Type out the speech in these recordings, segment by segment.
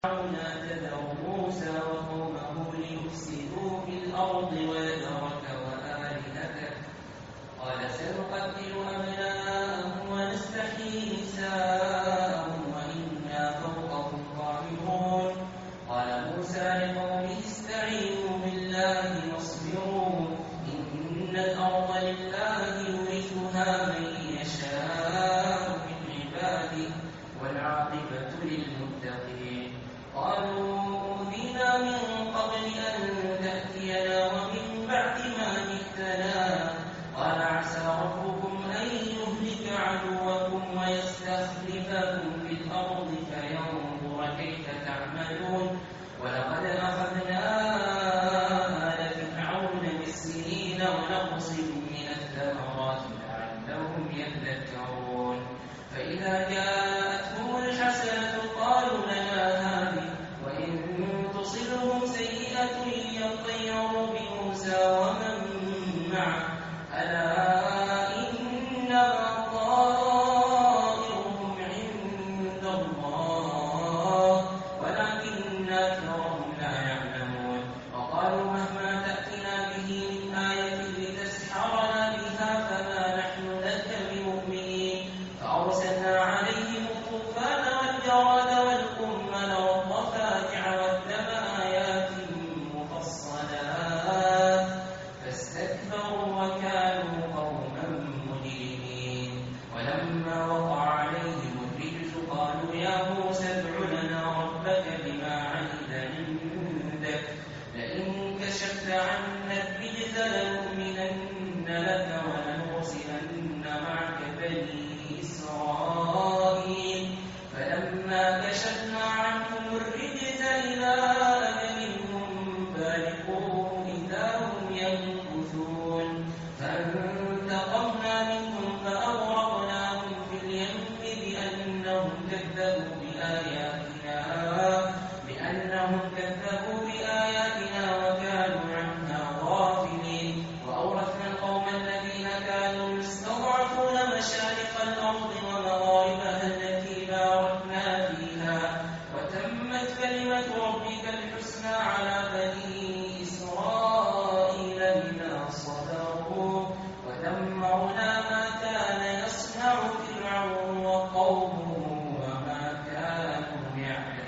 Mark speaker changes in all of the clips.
Speaker 1: تذر موسى وقومه ليفسدوا في الأرض ويذرك وآلهتك قال سنقتل أبناءهم ونستحيي نساءهم وإنا فوقهم قاهرون قال موسى لقومه استعينوا بالله واصبروا إن الأرض لله يورثها من يشاء من عباده والعاقبة للمتقين قالوا أوذينا من قبل أن تأتينا ومن بعد ما جئتنا قال عسى ربكم أن يهلك عدوكم ويستخلفكم في الأرض فينظر كيف تعملون ولقد أخذنا آل فرعون بالسنين ونقص من الثمرات لعلهم يذكرون فإذا جاءتهم الحسنة قالوا لنا هذه وإن تصبهم سيئة يطيروا بموسى ومن معه ألا إنما طائرهم عند الله ولكن أكثرهم لا يعلمون وقالوا مهما تأتنا به من آية لتسحرنا بها فما نحن لك بمؤمنين فأرسلنا عليهم الطوفان والجراد والقمل والضفادع والدم آيات مفصلات فاستكبروا وكانوا قوما مجرمين ولما وقع عليهم الرجز قالوا يا موسى ادع لنا ربك بما عهد عندك لئن كشفت عنا الرجز لنؤمنن لك ولنرسلن معك بني إسرائيل فلما كشفنا عنهم الرجز إلى أجل هم بالغوه إذا هم ينكثون فانتقمنا منهم فأغرقناهم في اليم بأنهم كذبوا بآياتنا وكانوا عنها غافلين وأورثنا القوم الذين كانوا يستضعفون مشارق الأرض ومغاربها التي باركنا فيها وتمت كلمة ربك الحسنى على بني إسرائيل بما صبروا ودمرنا ما كان يصنع فرعون وقومه وما كانوا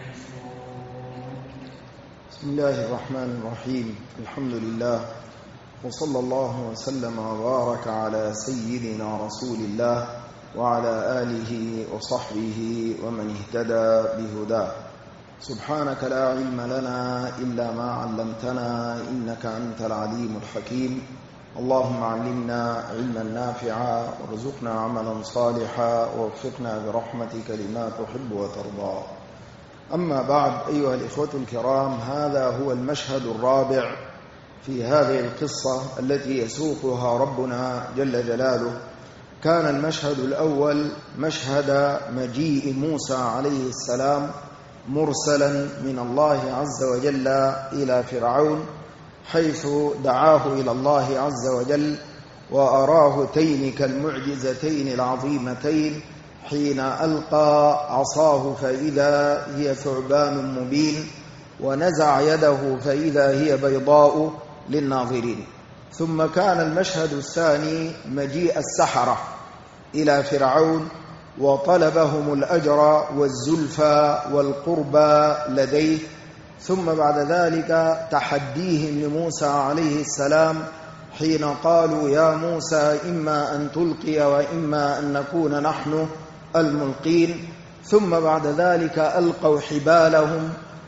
Speaker 1: يعرشون.
Speaker 2: بسم الله الرحمن الرحيم. الحمد لله وصلى الله وسلم وبارك على سيدنا رسول الله وعلى آله وصحبه ومن اهتدى بهداه. سبحانك لا علم لنا إلا ما علمتنا إنك أنت العليم الحكيم. اللهم علمنا علما نافعا وارزقنا عملا صالحا ووفقنا برحمتك لما تحب وترضى. أما بعد أيها الإخوة الكرام، هذا هو المشهد الرابع في هذه القصة التي يسوقها ربنا جل جلاله. كان المشهد الأول مشهد مجيء موسى عليه السلام مرسلا من الله عز وجل إلى فرعون، حيث دعاه إلى الله عز وجل وأراه تلك المعجزتين العظيمتين حين ألقى عصاه فإذا هي ثعبان مبين ونزع يده فإذا هي بيضاء للناظرين. ثم كان المشهد الثاني مجيء السحرة إلى فرعون وطلبهم الأجر والزلفى والقربى لديه، ثم بعد ذلك تحديهم لموسى عليه السلام حين قالوا يا موسى إما أن تلقي وإما أن نكون نحن الملقين. ثم بعد ذلك ألقوا حبالهم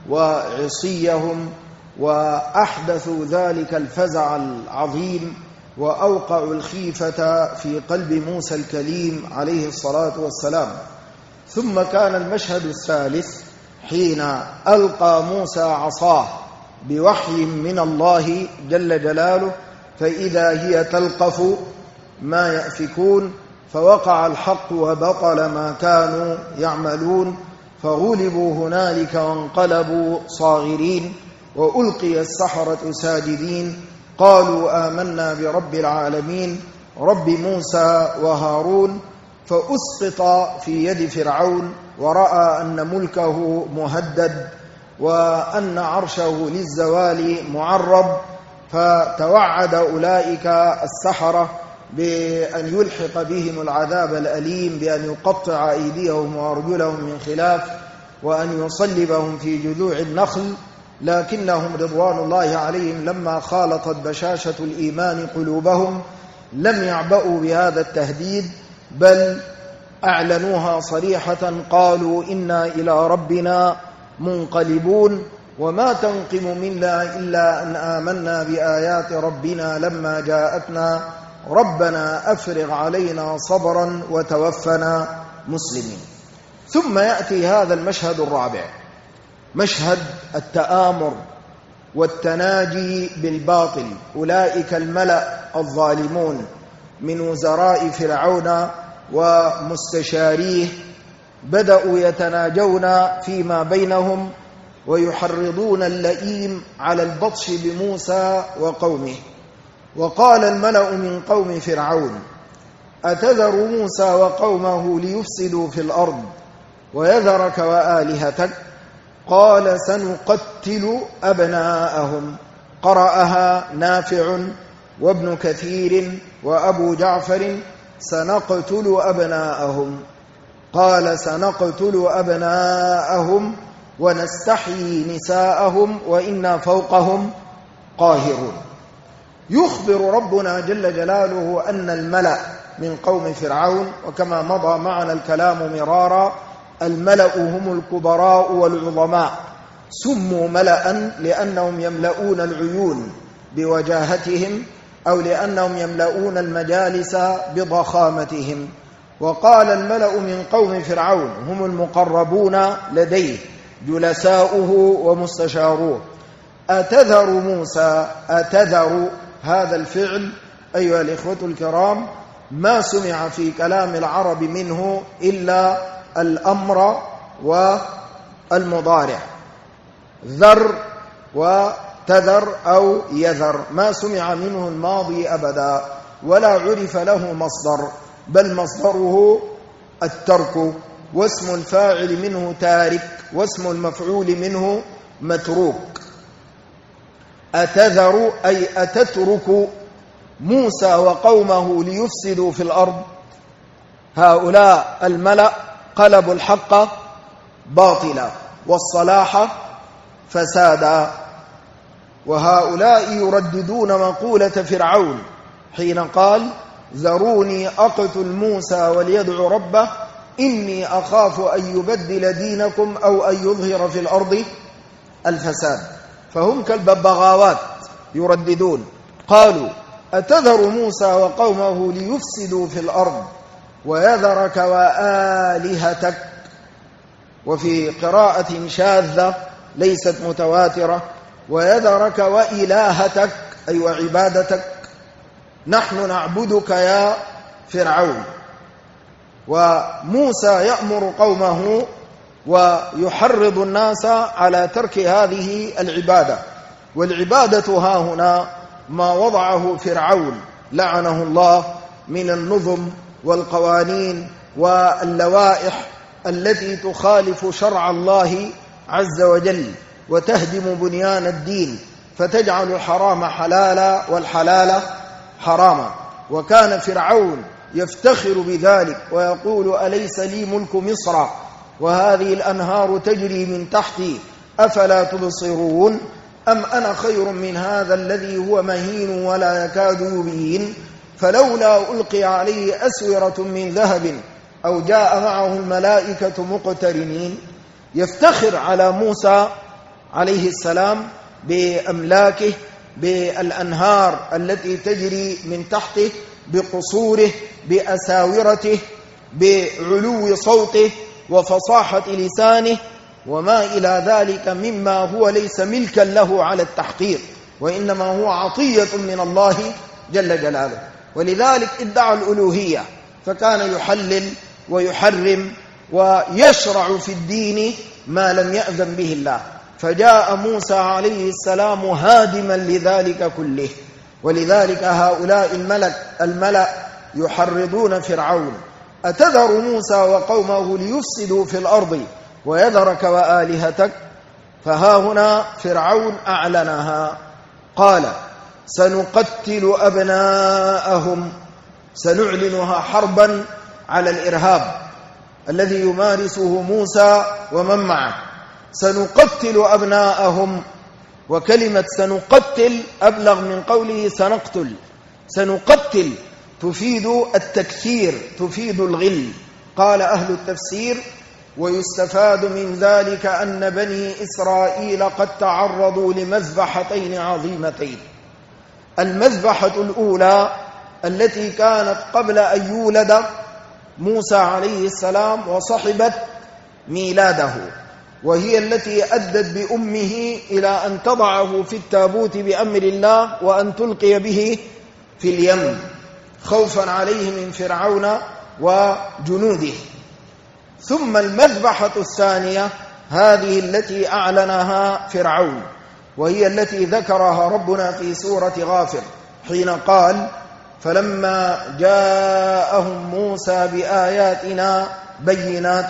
Speaker 2: وعصيهم وأحدثوا ذلك الفزع العظيم وأوقعوا الخيفة في قلب موسى الكليم عليه الصلاة والسلام. ثم كان المشهد الثالث حين ألقى موسى عصاه بوحي من الله جل جلاله فإذا هي تلقف ما يأفكون، فوقع الحق وبطل ما كانوا يعملون، فغلبوا هنالك وانقلبوا صاغرين وألقي السحرة ساجدين قالوا آمنا برب العالمين رب موسى وهارون. فأسقط في يد فرعون ورأى أن ملكه مهدد وأن عرشه للزوال معرض، فتوعد أولئك السحرة بأن يلحق بهم العذاب الأليم، بأن يقطع أيديهم وأرجلهم من خلاف، وأن يصلبهم في جذوع النخل. لكنهم رضوان الله عليهم لما خالطت بشاشة الإيمان قلوبهم لم يعبأوا بهذا التهديد، بل أعلنوها صريحة، قالوا إنا إلى ربنا منقلبون، وما تنقم منا إلا أن آمنا بآيات ربنا لما جاءتنا، ربنا أفرغ علينا صبرا وتوفنا مسلمين. ثم يأتي هذا المشهد الرابع، مشهد التآمر والتناجي بالباطل. أولئك الملأ الظالمون من وزراء فرعون ومستشاريه بدأوا يتناجون فيما بينهم ويحرضون اللئيم على البطش بموسى وقومه. وقال الملأ من قوم فرعون أتذر موسى وقومه ليفسدوا في الأرض ويذرك وآلهتك؟ قال سنقتل أبناءهم. قرأها نافع وابن كثير وأبو جعفر سنقتل أبناءهم. قال سنقتل أبناءهم ونستحيي نساءهم وإنا فوقهم قاهرون. يخبر ربنا جل جلاله أن الملأ من قوم فرعون، وكما مضى معنا الكلام مرارا الملأ هم الكبراء والعظماء، سموا ملأ لأنهم يملؤون العيون بوجاهتهم أو لأنهم يملؤون المجالس بضخامتهم. وقال الملأ من قوم فرعون هم المقربون لديه جلساؤه ومستشاروه أتذر موسى. أتذر هذا الفعل أيها الإخوة الكرام ما سمع في كلام العرب منه إلا الأمر والمضارع، ذر وتذر أو يذر، ما سمع منه الماضي أبدا، ولا عرف له مصدر، بل مصدره الترك، واسم الفاعل منه تارك، واسم المفعول منه متروك. أتذر أي أتترك موسى وقومه ليفسدوا في الأرض. هؤلاء الملأ قلبوا الحق باطلا والصلاح فسادا، وهؤلاء يرددون مقولة فرعون حين قال ذروني أقتل موسى وليدعو ربه إني أخاف أن يبدل دينكم أو أن يظهر في الأرض الفساد. فهم كالببغاوات يرددون. قالوا أتذر موسى وقومه ليفسدوا في الأرض ويذرك وآلهتك. وفي قراءة شاذة ليست متواترة ويذرك وإلهتك أي وعبادتك، نحن نعبدك يا فرعون. وموسى يأمر قومه ويحرض الناس على ترك هذه العبادة، والعبادة ها هنا ما وضعه فرعون لعنه الله من النظم والقوانين واللوائح التي تخالف شرع الله عز وجل وتهدم بنيان الدين، فتجعل الحرام حلالا والحلال حراما. وكان فرعون يفتخر بذلك ويقول أليس لي ملك مصر وهذه الأنهار تجري من تحتي أفلا تبصرون أم أنا خير من هذا الذي هو مهين ولا يكاد يبين فلولا ألقي عليه أسورة من ذهب أو جاء معه الملائكة مقترنين. يفتخر على موسى عليه السلام بأملاكه، بالأنهار التي تجري من تحته، بقصوره، بأساورته، بعلو صوته وفصاحة لسانه وما إلى ذلك مما هو ليس ملكا له على التحقيق، وإنما هو عطية من الله جل جلاله. ولذلك ادعى الألوهية، فكان يحلل ويحرم ويشرع في الدين ما لم يأذن به الله. فجاء موسى عليه السلام هادما لذلك كله. ولذلك هؤلاء الملأ يحرضون فرعون أتذر موسى وقومه ليفسدوا في الأرض ويذرك وآلهتك. فها هنا فرعون أعلنها، قال سنقتل أبناءهم، سنعلنها حربا على الإرهاب الذي يمارسه موسى ومن معه. سنقتل أبناءهم، وكلمة سنقتل أبلغ من قوله سنقتل. سنقتل تفيد التكثير، تفيد الغل. قال أهل التفسير: ويستفاد من ذلك أن بني إسرائيل قد تعرضوا لمذبحتين عظيمتين. المذبحة الأولى التي كانت قبل أن يولد موسى عليه السلام وصحبت ميلاده، وهي التي أدت بأمه إلى أن تضعه في التابوت بأمر الله وأن تلقي به في اليم خوفا عليه من فرعون وجنوده. ثم المذبحة الثانية هذه التي أعلنها فرعون، وهي التي ذكرها ربنا في سورة غافر حين قال: فلما جاءهم موسى بآياتنا بينات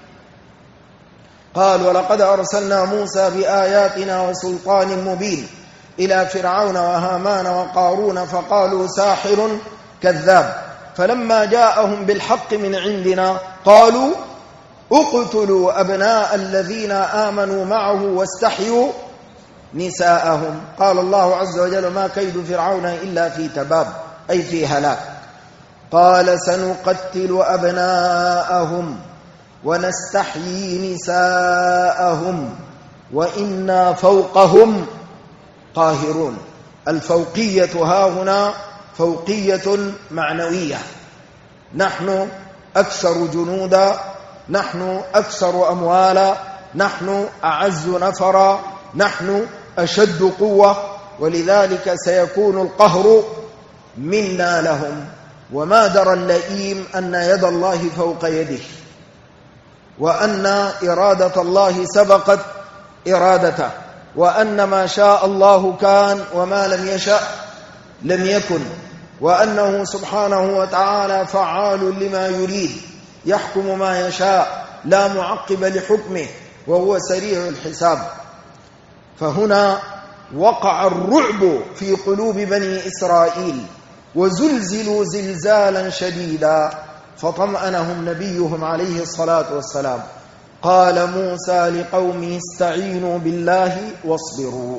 Speaker 2: قال ولقد أرسلنا موسى بآياتنا وسلطان مبين إلى فرعون وهامان وقارون فقالوا ساحر كذاب، فلما جاءهم بالحق من عندنا قالوا اقتلوا أبناء الذين آمنوا معه واستحيوا نساءهم. قال الله عز وجل: ما كيد فرعون إلا في تباب، أي في هلاك. قال سنقتل أبناءهم ونستحيي نساءهم وإنا فوقهم قاهرون. الفوقية ها هنا فوقية معنوية، نحن أكثر جنودا، نحن أكثر أموالا، نحن أعز نفرا، نحن أشد قوة، ولذلك سيكون القهر منا لهم. وما درى اللئيم أن يد الله فوق يده، وأن إرادة الله سبقت إرادته، وأن ما شاء الله كان وما لم يشأ لم يكن، وأنه سبحانه وتعالى فعال لما يريد، يحكم ما يشاء لا معقب لحكمه، وهو سريع الحساب. فهنا وقع الرعب في قلوب بني إسرائيل وزلزلوا زلزالا شديدا، فطمأنهم نبيهم عليه الصلاة والسلام. قال موسى لقومه استعينوا بالله واصبروا.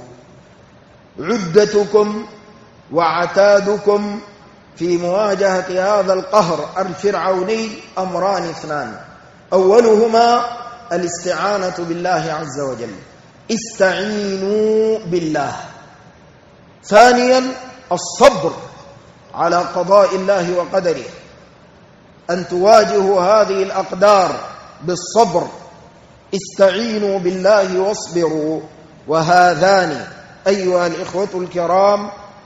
Speaker 2: عدتكم وعتادكم في مواجهة هذا القهر الفرعوني أمران اثنان: أولهما الاستعانة بالله عز وجل، استعينوا بالله. ثانيا الصبر على قضاء الله وقدره، أن تواجهوا هذه الأقدار بالصبر. استعينوا بالله واصبروا. وهذان أيها الإخوة الكرام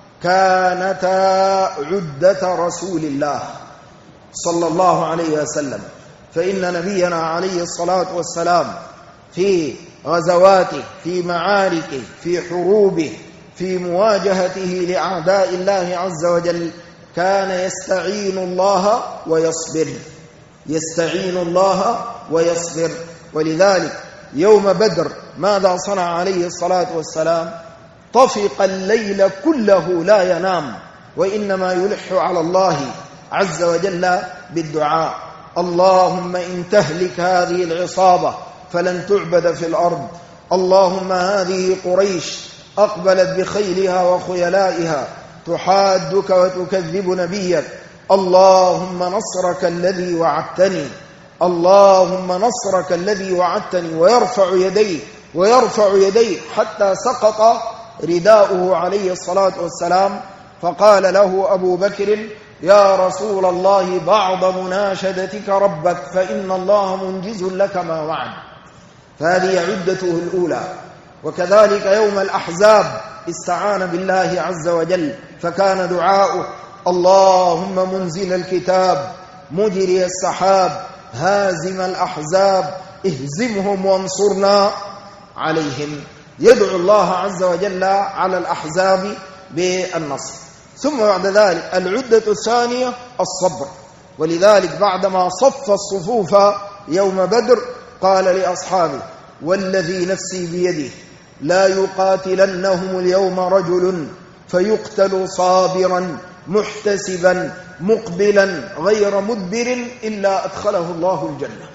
Speaker 2: كانتا عدة رسول الله صلى الله عليه وسلم، فإن نبينا عليه الصلاة والسلام في غزواته، في معاركه، في حروبه، في مواجهته لأعداء الله عز وجل كان يستعين الله ويصبر، يستعين الله ويصبر. ولذلك يوم بدر ماذا صنع عليه الصلاة والسلام؟ طفق الليل كله لا ينام، وإنما يلح على الله عز وجل بالدعاء: اللهم إن تهلك هذه العصابة فلن تعبد في الأرض، اللهم هذه قريش أقبلت بخيلها وخيلائها تحادك وتكذب نبيك، اللهم نصرك الذي وعدتني، اللهم نصرك الذي وعدتني. ويرفع يديه حتى سقط رداؤه عليه الصلاة والسلام، فقال له أبو بكر: يا رسول الله بعض مناشدتك ربك فإن الله منجز لك ما وعد. فهذه عدته الأولى. وكذلك يوم الأحزاب استعان بالله عز وجل، فكان دعاؤه: اللهم منزل الكتاب مجري السحاب هازم الأحزاب اهزمهم وانصرنا عليهم. يدعو الله عز وجل على الأحزاب بالنصر. ثم بعد ذلك العدة الثانية الصبر. ولذلك بعدما صف الصفوف يوم بدر قال لأصحابه: والذي نفسي بيده لا يقاتلنهم اليوم رجل فيقتل صابرا محتسبا مقبلا غير مدبر إلا أدخله الله الجنة.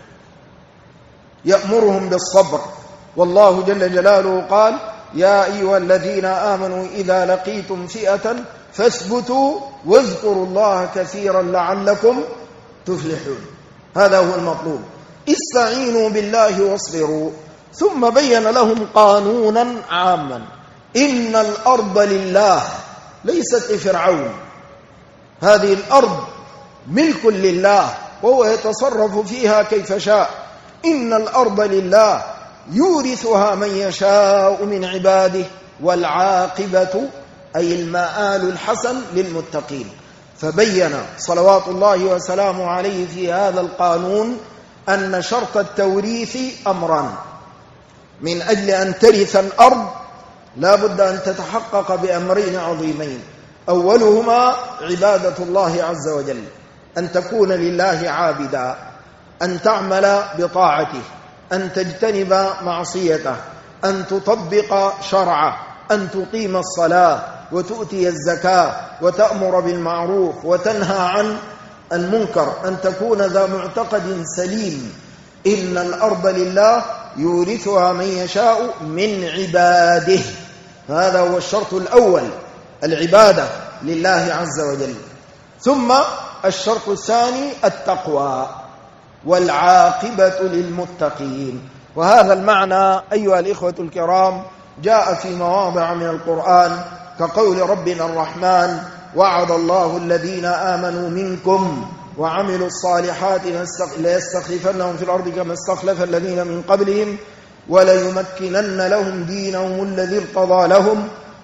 Speaker 2: يأمرهم بالصبر، والله جل جلاله قال: يا أيها الذين آمنوا إذا لقيتم فئة فاثبتوا واذكروا الله كثيرا لعلكم تفلحون. هذا هو المطلوب. استعينوا بالله واصبروا. ثم بين لهم قانونا عاما: إن الأرض لله، ليست لفرعون. هذه الأرض ملك لله وهو يتصرف فيها كيف شاء. إن الأرض لله يورثها من يشاء من عباده والعاقبة أي المآل الحسن للمتقين. فبين صلوات الله وسلامه عليه في هذا القانون أن شرط التوريث أمران: من أجل أن ترث الأرض لا بد أن تتحقق بأمرين عظيمين. أولهما عبادة الله عز وجل، أن تكون لله عابدا، أن تعمل بطاعته، أن تجتنب معصيته، أن تطبق شرعه، أن تقيم الصلاة وتؤتي الزكاة وتأمر بالمعروف وتنهى عن المنكر، أن تكون ذا معتقد سليم. إن الأرض لله يورثها من يشاء من عباده. هذا هو الشرط الأول، العبادة لله عز وجل. ثم الشرط الثاني التقوى، والعاقبة للمتقين. وهذا المعنى أيها الإخوة الكرام جاء في مواضع من القرآن، كقول ربنا الرحمن: وعد الله الذين آمنوا منكم وعملوا الصالحات ليستخلفنهم في الأرض كما استخلف الذين من قبلهم وليمكنن لهم دينهم الذي ارتضى لهم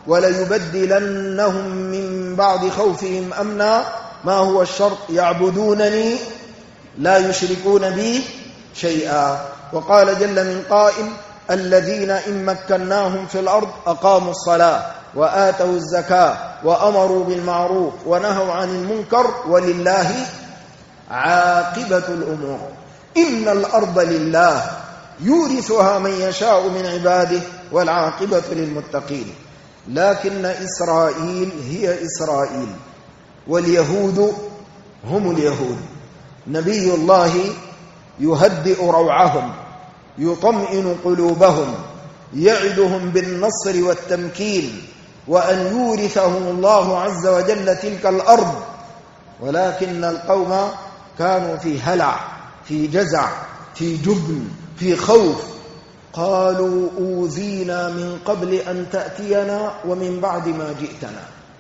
Speaker 2: وليبدلنهم من بعد خوفهم أمنا. ما هو الشرط؟ يعبدونني لا يشركون بي شيئا. وقال جل من قائل: الذين إن مكناهم في الأرض أقاموا الصلاة وآتوا الزكاة وأمروا بالمعروف ونهوا عن المنكر ولله عاقبة الأمور. إن الأرض لله يورثها من يشاء من عباده والعاقبة للمتقين. لكن إسرائيل هي إسرائيل واليهود هم اليهود. نبي الله يهدئ روعهم، يطمئن قلوبهم، يعدهم بالنصر والتمكين وأن يورثهم الله عز وجل تلك الأرض. ولكن القوم كانوا في هلع، في جزع، في جبن، في خوف. قالوا: أوذينا من قبل أن تأتينا ومن بعد ما جئتنا.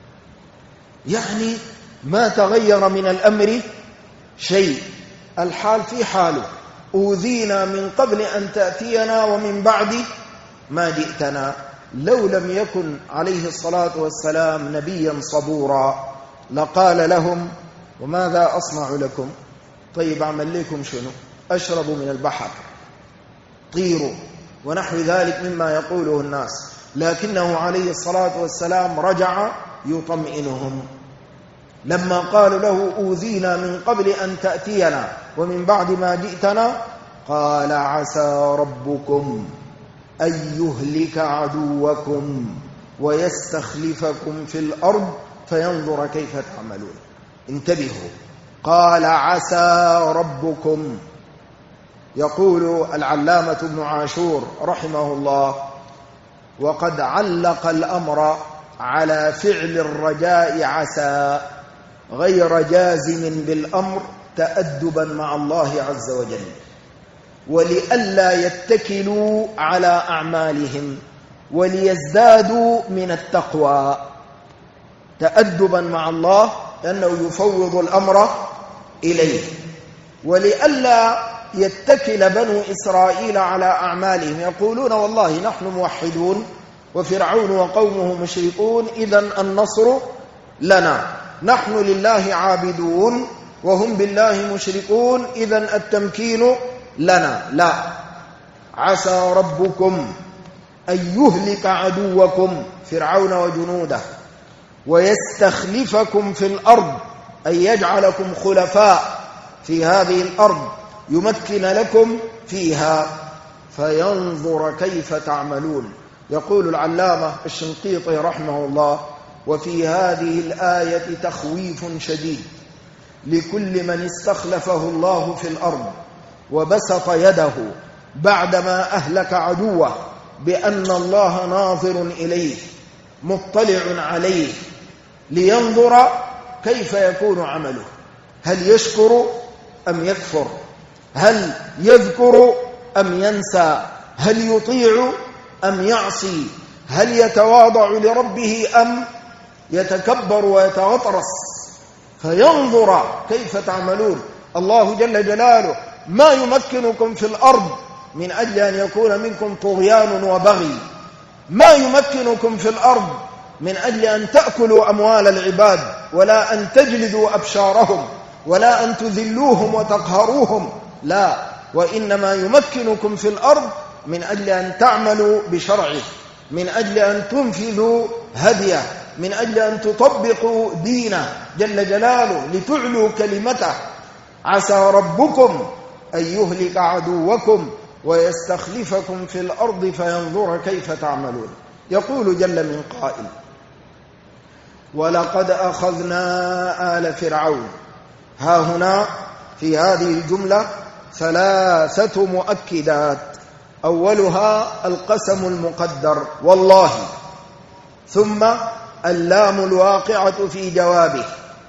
Speaker 2: يعني ما تغير من الأمر شيء، الحال في حاله. أوذينا من قبل أن تأتينا ومن بعد ما جئتنا. لو لم يكن عليه الصلاة والسلام نبيا صبورا لقال لهم: وماذا أصنع لكم؟ طيب أعمل لكم شنو؟ أشرب من البحر، طيروا، ونحو ذلك مما يقوله الناس. لكنه عليه الصلاة والسلام رجع يطمئنهم. لما قالوا له: أوذينا من قبل أن تأتينا ومن بعد ما جئتنا، قال: عسى ربكم أن يهلك عدوكم ويستخلفكم في الأرض فينظر كيف تعملون. انتبهوا، قال: عسى ربكم. يقول العلامة ابن عاشور رحمه الله: وقد علق الأمر على فعل الرجاء عسى غير جازم بالأمر تأدبا مع الله عز وجل، ولئلا يتكلوا على أعمالهم وليزدادوا من التقوى. تأدبا مع الله لأنه يفوض الأمر إليه، ولئلا يتكل بنو إسرائيل على أعمالهم. يقولون: والله نحن موحدون وفرعون وقومه مشركون، إذن النصر لنا. نحن لله عابدون وهم بالله مشركون، إذن التمكين لنا. لا، عسى ربكم أن يهلك عدوكم فرعون وجنوده ويستخلفكم في الأرض، أن يجعلكم خلفاء في هذه الأرض، يمكن لكم فيها. فينظر كيف تعملون. يقول العلامة الشنقيطي رحمه الله: وفي هذه الآية تخويف شديد لكل من استخلفه الله في الأرض وبسط يده بعدما أهلك عدوه بأن الله ناظر إليه مطلع عليه لينظر كيف يكون عمله، هل يشكر أم يكفر، هل يذكر أم ينسى، هل يطيع أم يعصي، هل يتواضع لربه أم يتكبر ويتغطرس، فينظر كيف تعملون. الله جل جلاله ما يمكنكم في الأرض من أجل أن يكون منكم طغيان وبغي، ما يمكنكم في الأرض من أجل أن تأكلوا أموال العباد، ولا أن تجلدوا أبشارهم، ولا أن تذلوهم وتقهروهم، لا، وإنما يمكنكم في الأرض من أجل أن تعملوا بشرعه، من أجل أن تنفذوا هديه، من أجل أن تطبقوا دينه جل جلاله لتعلوا كلمته. عسى ربكم أن يهلك عدوكم ويستخلفكم في الأرض فينظر كيف تعملون. يقول جل من قائل: ولقد أخذنا آل فرعون. ها هنا في هذه الجملة 3 مؤكدات، أولها القسم المقدر والله، ثم اللام الواقعة في جوابه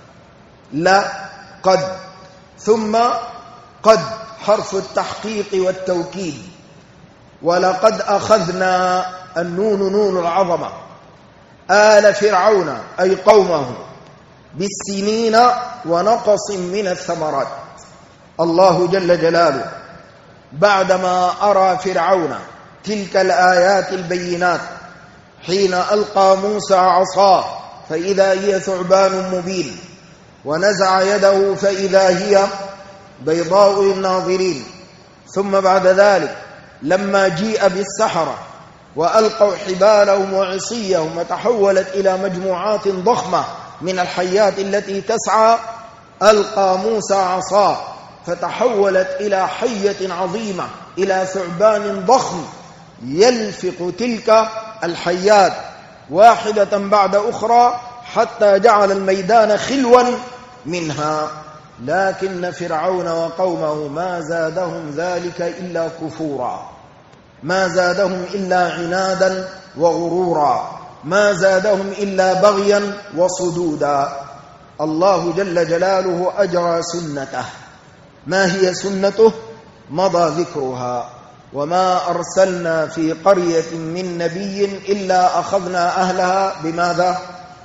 Speaker 2: لا قد، ثم قد حرف التحقيق والتوكيد. ولقد أخذنا، النون نون العظمة، آل فرعون أي قومه بالسنين ونقص من الثمرات. الله جل جلاله بعدما أرى فرعون تلك الآيات البينات حين ألقى موسى عصاه فإذا هي ثعبان مبين، ونزع يده فإذا هي بيضاء للناظرين، ثم بعد ذلك لما جيء بالسحرة وألقوا حبالهم وعصيهم وتحولت إلى مجموعات ضخمة من الحيات التي تسعى، ألقى موسى عصاه فتحولت إلى حية عظيمة، إلى ثعبان ضخم يلفق تلك الحيات واحدة بعد أخرى حتى جعل الميدان خلوا منها. لكن فرعون وقومه ما زادهم ذلك إلا كفورا، ما زادهم إلا عنادا وغرورا، ما زادهم إلا بغيا وصدودا. الله جل جلاله أجرى سنته. ما هي سنته؟ مضى ذكرها: وما أرسلنا في قرية من نبي إلا أخذنا أهلها بماذا؟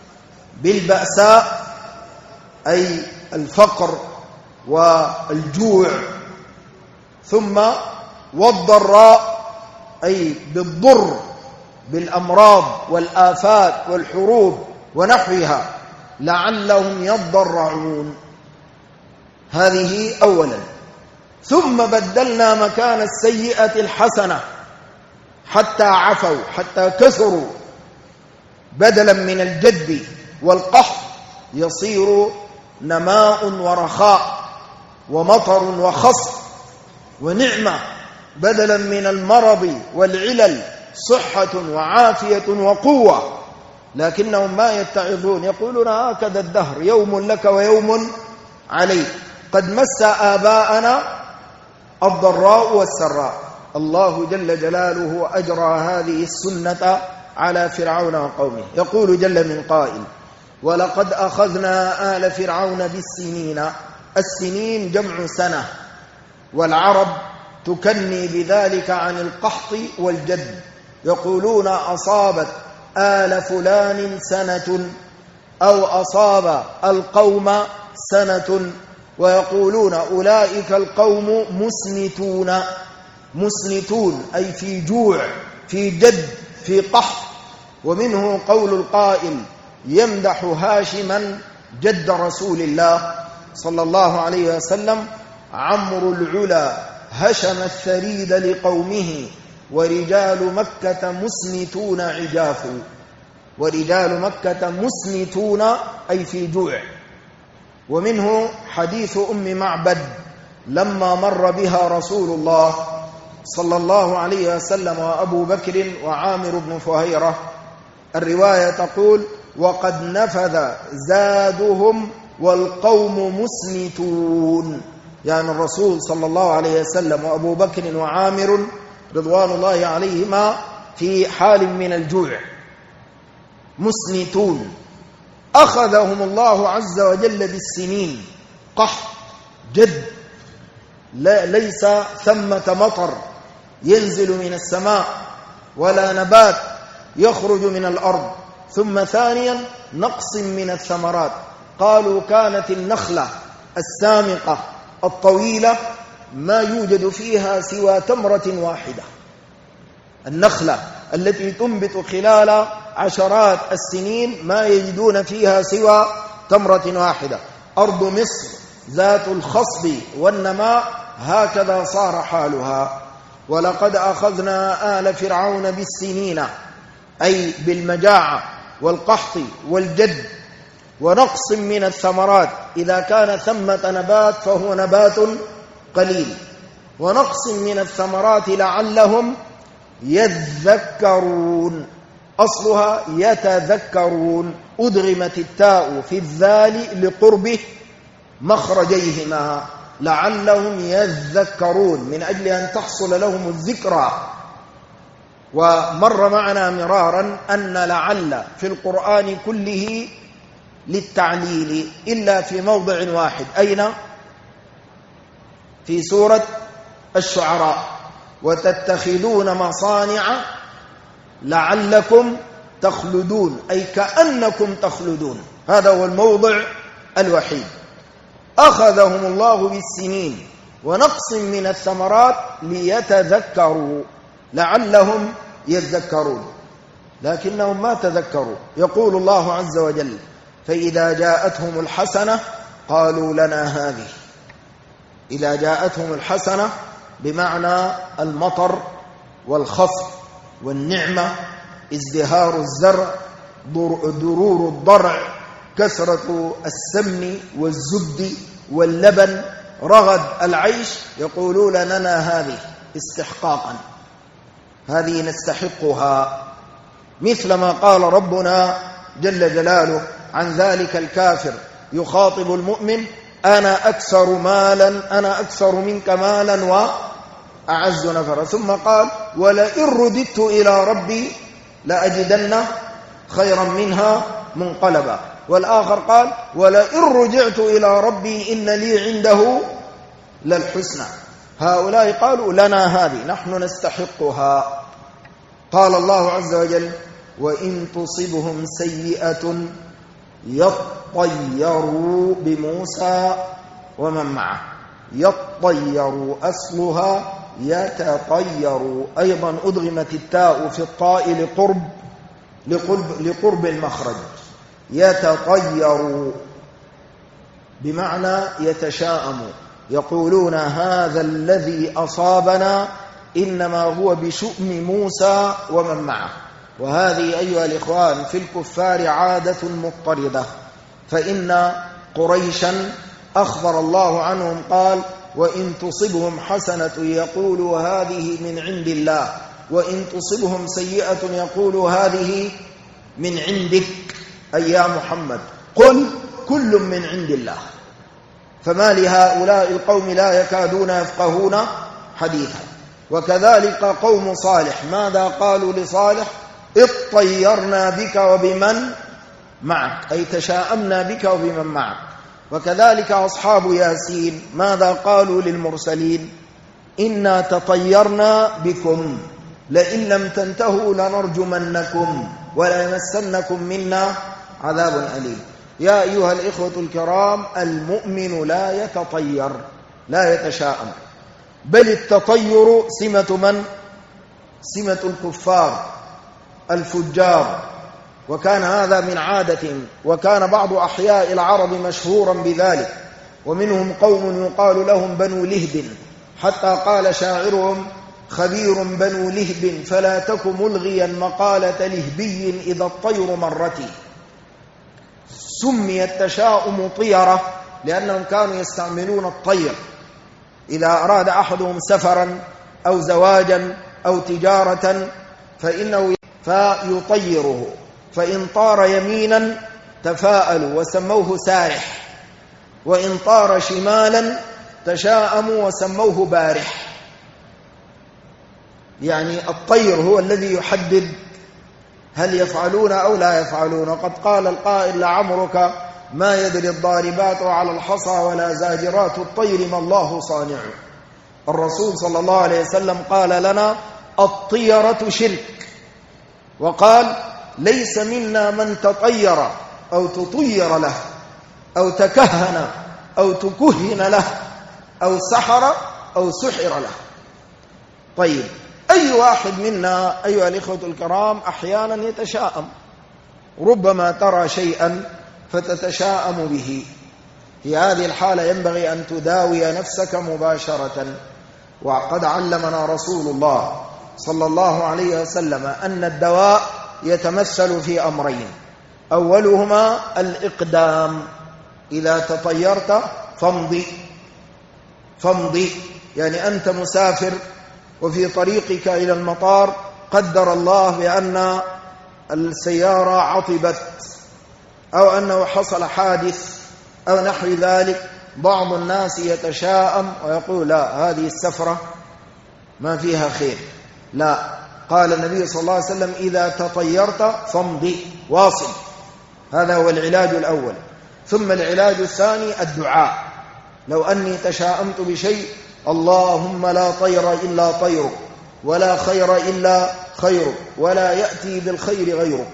Speaker 2: بالبأساء أي الفقر والجوع، ثم والضراء أي بالضر، بالأمراض والآفات والحروب ونحوها، لعلهم يضرعون. هذه أولا. ثم بدلنا مكان السيئة الحسنة حتى عفوا، حتى كثروا، بدلا من الجد والقحط يصير نماء ورخاء ومطر وخصب ونعمة، بدلا من المرض والعلل صحة وعافية وقوة. لكنهم ما يتعظون، يقولون هكذا الدهر، يوم لك ويوم عليك، قد مس آباءنا الضراء والسراء. الله جل جلاله أجرى هذه السنة على فرعون وقومه. يقول جل من قائل: ولقد أخذنا آل فرعون بالسنين. السنين جمع سنة، والعرب تكني بذلك عن القحط والجد، يقولون أصابت آل فلان سنة، أو أصاب القوم سنة، ويقولون أولئك القوم مسنتون. مسنتون أي في جوع، في جد، في قحط. ومنه قول القائل يمدح هاشما جد رسول الله صلى الله عليه وسلم: عمرو العلا هشم الثريد لقومه ورجال مكة مسنتون عجاف. ورجال مكة مسنتون أي في جوع. ومنه حديث أم معبد لما مر بها رسول الله صلى الله عليه وسلم وأبو بكر وعامر بن فهيرة. الرواية تقول: وقد نفذ زادهم والقوم مسنتون، يعني الرسول صلى الله عليه وسلم وأبو بكر وعامر رضوان الله عليهما في حال من الجوع مسنتون. أخذهم الله عز وجل بالسنين، قحط جد، ليس ثمة مطر ينزل من السماء ولا نبات يخرج من الأرض. ثم ثانيا نقص من الثمرات. قالوا كانت النخلة السامقة الطويلة ما يوجد فيها سوى تمرة واحدة، النخلة التي تنبت خلال عشرات السنين ما يجدون فيها سوى تمرة واحدة. أرض مصر ذات الخصب والنماء هكذا صار حالها. ولقد أخذنا آل فرعون بالسنين، أي بالمجاعة والقحط والجد ونقص من الثمرات. إذا كان ثمة نبات فهو نبات قليل، ونقص من الثمرات لعلهم يذكرون. أصلها يتذكرون، أدغمت التاء في الذال لقربه مخرجيهما، لعلهم يذكرون، من أجل أن تحصل لهم الذكرى. ومر معنا مرارا أن لعل في القرآن كله للتعليل إلا في موضع واحد. أين؟ في سورة الشعراء: وتتخذون مصانع لعلكم تخلدون، أي كأنكم تخلدون. هذا هو الموضع الوحيد. أخذهم الله بالسنين ونقص من الثمرات ليتذكروا لعلهم يذكرون، لكنهم ما تذكروا. يقول الله عز وجل: فإذا جاءتهم الحسنة قالوا لنا هذه. إذا جاءتهم الحسنة بمعنى المطر والخصب والنعمة، ازدهار الزرع، درور الضرع، كثرة السمن والزبد واللبن، رغد العيش، يقولون لنا هذه استحقاقا، هذه نستحقها. مثل ما قال ربنا جل جلاله عن ذلك الكافر يخاطب المؤمن: أنا أكثر منك مالا وأعز نفرا. ثم قال: ولئن رددت إلى ربي لأجدن خيرا منها منقلبا. والآخر قال: ولئن رجعت إلى ربي إن لي عنده للحسنى. هؤلاء قالوا لنا هذه، نحن نستحقها. قال الله عز وجل: وإن تصبهم سيئة يطيروا بموسى ومن معه. يطيروا أصلها يتطيروا، أيضا أدغمت التاء في الطاء لقرب المخرج. يتطيروا بمعنى يتشاءموا، يقولون هذا الذي أصابنا إنما هو بشؤم موسى ومن معه. وهذه أيها الإخوان في الكفار عادة مضطردة، فإن قريشا أخبر الله عنهم قال: وإن تصبهم حسنة يقولوا هذه من عند الله، وإن تصبهم سيئة يقولوا هذه من عندك أي يا محمد، قل كل من عند الله. فما لهؤلاء القوم لا يكادون يفقهون حديثا. وكذلك قوم صالح، ماذا قالوا لصالح؟ اطيرنا بك وبمن معك، أي تشاءمنا بك وبمن معك. وكذلك أصحاب ياسين ماذا قالوا للمرسلين؟ إنا تطيرنا بكم لئن لم تنتهوا لنرجمنكم وليمسنكم منا عذاب أليم. يا أيها الإخوة الكرام، المؤمن لا يتطير، لا يتشاءم، بل التطير سمة من؟ سمة الكفار الفجار. وكان هذا من عادتهم، وكان بعض أحياء العرب مشهورا بذلك، ومنهم قوم يقال لهم بنو لهب، حتى قال شاعرهم: خبير بنو لهب فلا تك ملغيا مقالة لهبي إذا الطير مرتي. سمي التشاؤم طيرة لأنهم كانوا يستعملون الطير. إذا أراد أحدهم سفرا أو زواجا أو تجارة فإنه فيطيره، فإن طار يمينا تفاءلوا وسموه سارح، وإن طار شمالا تشاءموا وسموه بارح. يعني الطير هو الذي يحدد هل يفعلون أو لا يفعلون. وقد قال القائل: لعمرك ما يدري الضاربات على الحصى ولا زاجرات الطير ما الله صانع. الرسول صلى الله عليه وسلم قال لنا: الطيرة شرك، وقال: ليس منا من تطير أو تطير له أو تكهن أو تكهن له أو سحر أو سحر له. طيب، أي واحد منا أيها الإخوة الكرام أحيانا يتشاءم، ربما ترى شيئا فتتشاءم به. في هذه الحالة ينبغي أن تداوي نفسك مباشرة. وقد علمنا رسول الله صلى الله عليه وسلم أن الدواء يتمثل في أمرين: أولهما الإقدام، إذا تطيرت فامضي، يعني أنت مسافر وفي طريقك إلى المطار قدر الله بأن السيارة عطبت أو أنه حصل حادث أو نحو ذلك. بعض الناس يتشاءم ويقول: لا، هذه السفرة ما فيها خير. لا، قال النبي صلى الله عليه وسلم: إذا تطيرت فامضي، واصل. هذا هو العلاج الأول. ثم العلاج الثاني الدعاء: لو أني تشاءمت بشيء، اللهم لا طير إلا طيرك، ولا خير إلا خيرك، ولا يأتي بالخير غيرك.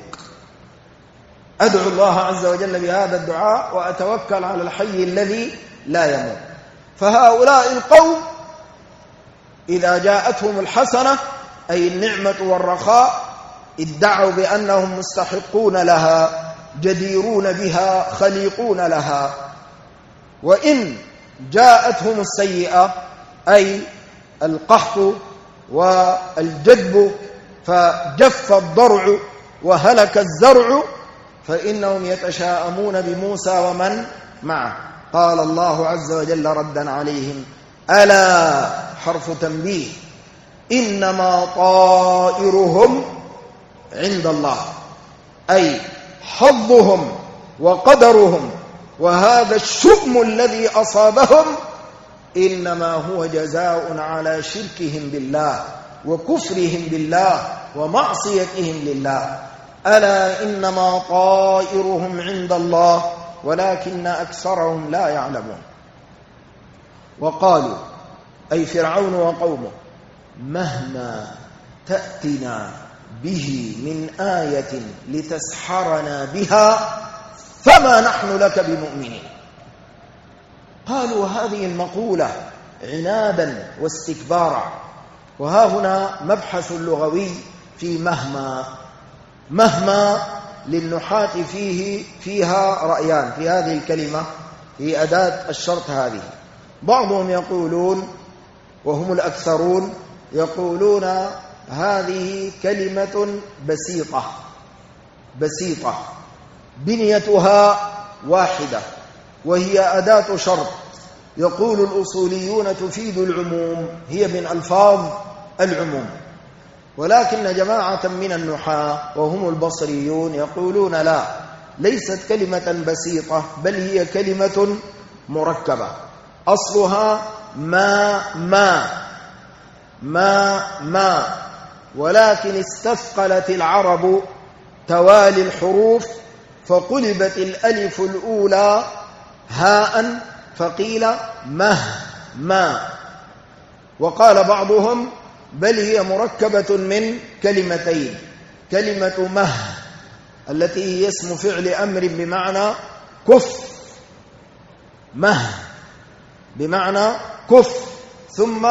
Speaker 2: أدعو الله عز وجل بهذا الدعاء وأتوكل على الحي الذي لا يموت. فهؤلاء القوم إذا جاءتهم الحسنة أي النعمة والرخاء ادعوا بأنهم مستحقون لها، جديرون بها، خليقون لها. وإن جاءتهم السيئة أي القحط والجدب فجف الضرع وهلك الزرع فإنهم يتشاءمون بموسى ومن معه. قال الله عز وجل ردا عليهم: ألا، حرف تنبيه، إنما طائرهم عند الله، أي حظهم وقدرهم وهذا الشؤم الذي أصابهم إنما هو جزاء على شركهم بالله وكفرهم بالله ومعصيتهم لله. ألا إنما طائرهم عند الله ولكن أكثرهم لا يعلمون. وقالوا أي فرعون وقومه: مهما تأتنا به من آية لتسحرنا بها فما نحن لك بمؤمنين. قالوا هذه المقولة عنادا واستكبارا. وها هنا مبحث لغوي في مهما للنحاة فيها رأيان في هذه الكلمة، في أداة الشرط هذه. بعضهم يقولون وهم الأكثرون يقولون هذه كلمة بسيطة بنيتها واحدة وهي أداة شرط. يقول الأصوليون تفيد العموم، هي من ألفاظ العموم. ولكن جماعة من النحاة وهم البصريون يقولون لا، ليست كلمة بسيطة بل هي كلمة مركبة. أصلها ما ولكن استثقلت العرب توالي الحروف فقلبت الألف الأولى هاء فقيل ما. وقال بعضهم بل هي مركبة من كلمتين: كلمة مه التي هي اسم فعل أمر بمعنى كف، بمعنى كف، ثم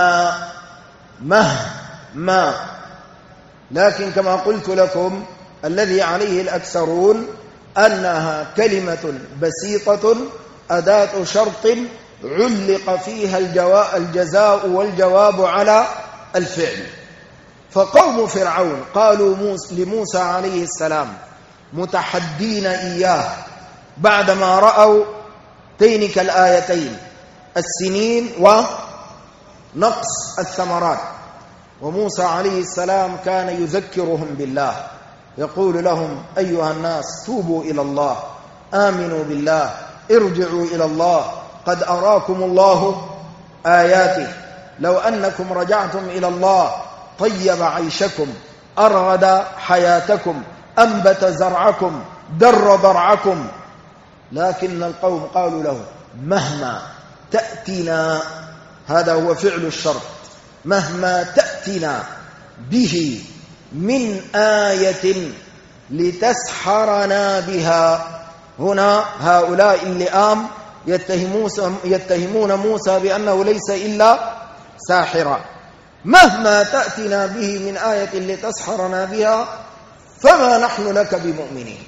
Speaker 2: ما. لكن كما قلت لكم الذي عليه الأكثرون أنها كلمة بسيطة أداة شرط علق فيها الجزاء والجواب على الفعل. فقوم فرعون قالوا لموسى عليه السلام متحدين إياه بعدما رأوا تينك الآيتين السنين نقص الثمرات. وموسى عليه السلام كان يذكرهم بالله، يقول لهم أيها الناس توبوا إلى الله، آمنوا بالله، ارجعوا إلى الله، قد أراكم الله آياته، لو أنكم رجعتم إلى الله طيب عيشكم، أرغد حياتكم، أنبت زرعكم، در ضرعكم. لكن القوم قالوا له مهما تأتنا، هذا هو فعل الشرط، مهما تأتنا به من آية لتسحرنا بها. هنا هؤلاء اللئام يتهمون موسى بأنه ليس إلا ساحرا. مهما تأتنا به من آية لتسحرنا بها فما نحن لك بمؤمنين.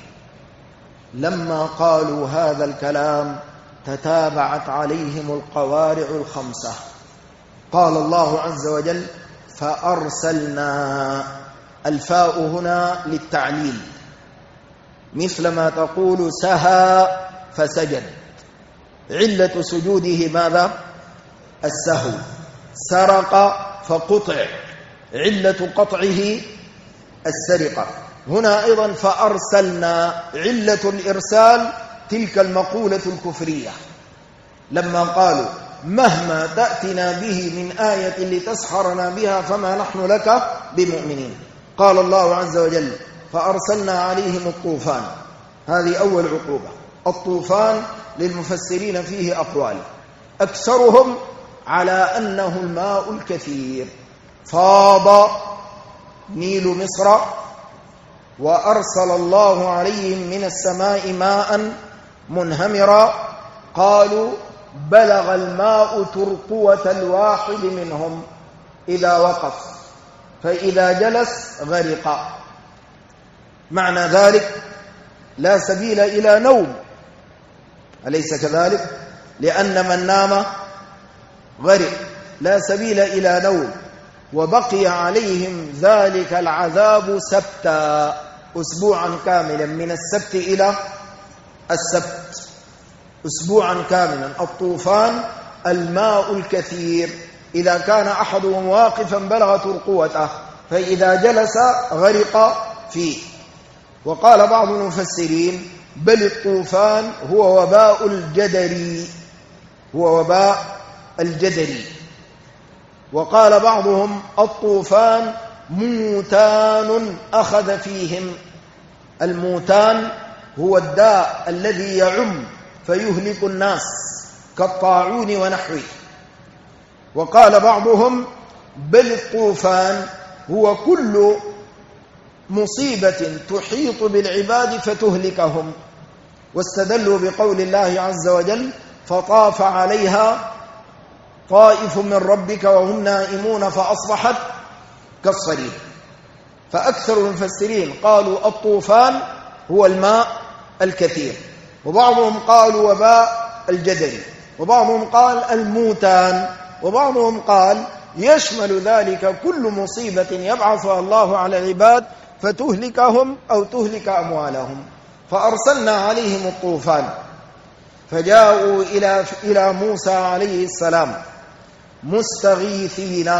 Speaker 2: لما قالوا هذا الكلام تتابعت عليهم القوارع الخمسة. قال الله عز وجل فأرسلنا، الفاء هنا للتعليل، مثل ما تقول سهى فسجد، علة سجوده ماذا؟ السهو. سرق فقطع، علة قطعه السرقة. هنا أيضا فأرسلنا، علة الإرسال تلك المقولة الكفرية، لما قالوا مهما تأتنا به من آية لتسحرنا بها فما نحن لك بمؤمنين. قال الله عز وجل فأرسلنا عليهم الطوفان. هذه أول عقوبة. الطوفان للمفسرين فيه أقوال، أكثرهم على أنه الماء الكثير. فاض نيل مصر وأرسل الله عليهم من السماء ماء منهمرا، قالوا بلغ الماء ترقوة الواحد منهم إذا وقف، فإذا جلس غرق. معنى ذلك لا سبيل إلى نوم، أليس كذلك؟ لأن من نام غرق، لا سبيل إلى نوم. وبقي عليهم ذلك العذاب سبتا، أسبوعا كاملا، من السبت إلى السبت، أسبوعا كاملا. الطوفان الماء الكثير، إذا كان أحدهم واقفا بلغ ترقوته، فإذا جلس غرق فيه. وقال بعض المفسرين بل الطوفان هو وباء الجدري، هو وباء الجدري. وقال بعضهم الطوفان موتان أخذ فيهم. الموتان هو الداء الذي يعم فيهلك الناس كالطاعون ونحوه. وقال بعضهم بل الطوفان هو كل مصيبة تحيط بالعباد فتهلكهم. واستدلوا بقول الله عز وجل فطاف عليها طائف من ربك وهم نائمون فأصبحت كالصريم. فأكثر المفسرين قالوا الطوفان هو الماء الكثير، وبعضهم قالوا وباء الجدري، وبعضهم قال الموتان، وبعضهم قال يشمل ذلك كل مصيبة يبعثها الله على العباد فتهلكهم أو تهلك أموالهم. فأرسلنا عليهم الطوفان، فجاءوا إلى موسى عليه السلام مستغيثين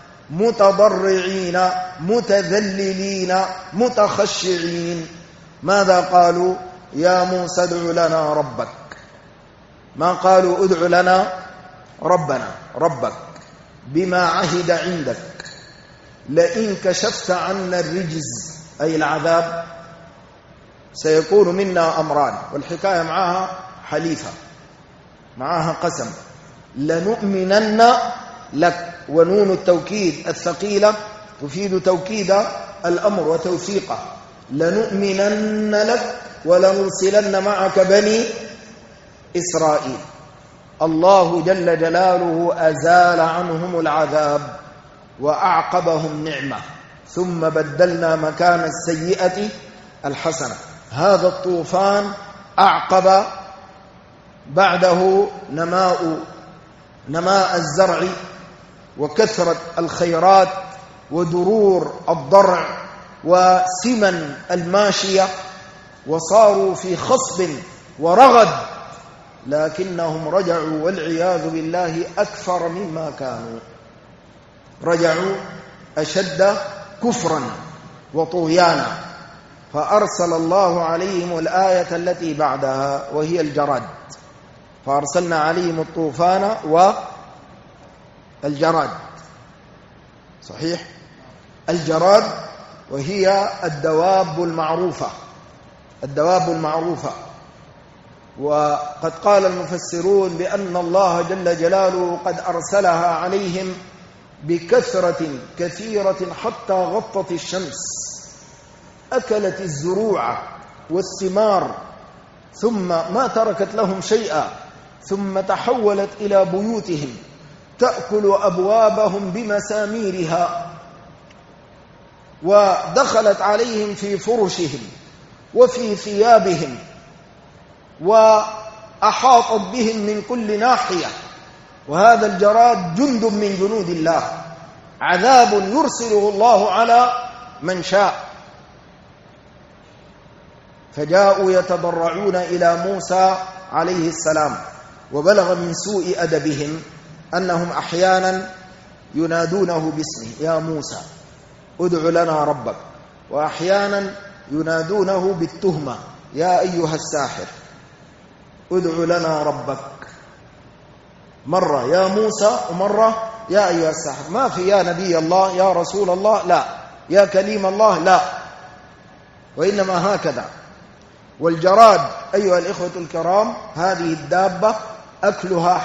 Speaker 2: متضرعين متذللين متخشعين. ماذا قالوا؟ يا موسى ادع لنا ربك. ما قالوا ادع لنا ربنا، ربك، بما عهد عندك لئن كشفت عنا الرجز أي العذاب سيكون منا أمران. والحكاية معها حليفة، معها قسم، لنؤمنن لك، ونون التوكيد الثقيلة تفيد توكيد الأمر وتوثيقه. لنؤمنن لك ولنرسلن معك بني إسرائيل. الله جل جلاله أزال عنهم العذاب وأعقبهم نعمة، ثم بدلنا مكان السيئة الحسنة. هذا الطوفان أعقب بعده نماء الزرع وكثرة الخيرات ودرور الضرع وسمن الماشية، وصاروا في خصب ورغد، لكنهم رجعوا والعياذ بالله أكثر مما كانوا. رجعوا أشد كفرا وطغيانا، فأرسل الله عليهم الآية التي بعدها وهي الجراد، فأرسلنا عليهم الطوفان والجراد. صحيح؟ الجراد وهي الدواب المعروفة. وقد قال المفسرون بأن الله جل جلاله قد أرسلها عليهم بكثرة كثيرة حتى غطت الشمس، أكلت الزروع والثمار ثم ما تركت لهم شيئا، ثم تحولت إلى بيوتهم تأكل أبوابهم بمساميرها، ودخلت عليهم في فرشهم وفي ثيابهم، وأحاطت بهم من كل ناحية. وهذا الجراد جند من جنود الله، عذاب يرسله الله على من شاء. فجاءوا يتضرعون إلى موسى عليه السلام، وبلغ من سوء أدبهم أنهم أحيانا ينادونه باسمه يا موسى ادع لنا ربك، وأحيانا ينادونه بالتهمة يا أيها الساحر ادع لنا ربك، مرة يا موسى ومرة يا أيها الساحر. ما في يا نبي الله يا رسول الله، لا، يا كليم الله، لا، وإنما هكذا. والجراد أيها الإخوة الكرام هذه الدابة أكلها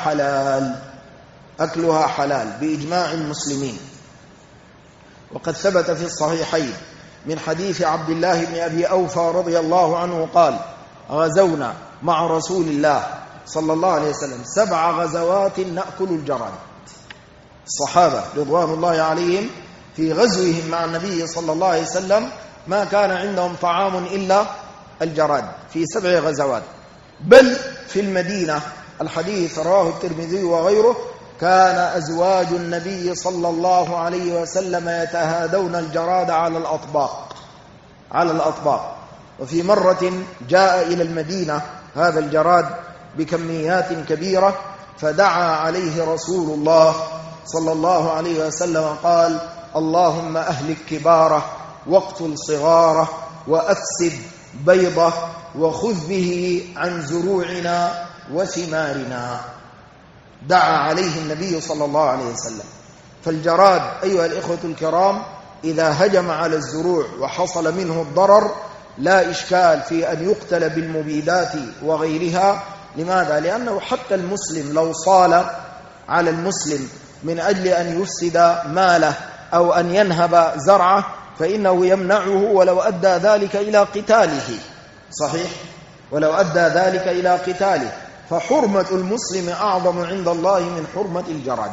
Speaker 2: حلال بإجماع المسلمين. وقد ثبت في الصحيحين من حديث عبد الله بن أبي أوفى رضي الله عنه قال غزونا مع رسول الله صلى الله عليه وسلم 7 غزوات نأكل الجراد. الصحابة رضوان الله عليهم في غزوهم مع النبي صلى الله عليه وسلم ما كان عندهم طعام إلا الجراد في 7 غزوات. بل في المدينة، الحديث رواه الترمذي وغيره، كان أزواج النبي صلى الله عليه وسلم يتهادون الجراد على الأطباق. وفي مرة جاء إلى المدينة هذا الجراد بكميات كبيرة، فدعا عليه رسول الله صلى الله عليه وسلم قال اللهم أهلك كباره واقتل صغاره وأفسد بيضه وخذ به عن زروعنا وثمارنا. دعا عليه النبي صلى الله عليه وسلم. فالجراد أيها الإخوة الكرام إذا هجم على الزروع وحصل منه الضرر لا إشكال في أن يقتل بالمبيدات وغيرها. لماذا؟ لأنه حتى المسلم لو صال على المسلم من أجل أن يفسد ماله أو أن ينهب زرعه فإنه يمنعه ولو أدى ذلك إلى قتاله. صحيح؟ ولو أدى ذلك إلى قتاله. فحرمة المسلم أعظم عند الله من حرمة الجراد.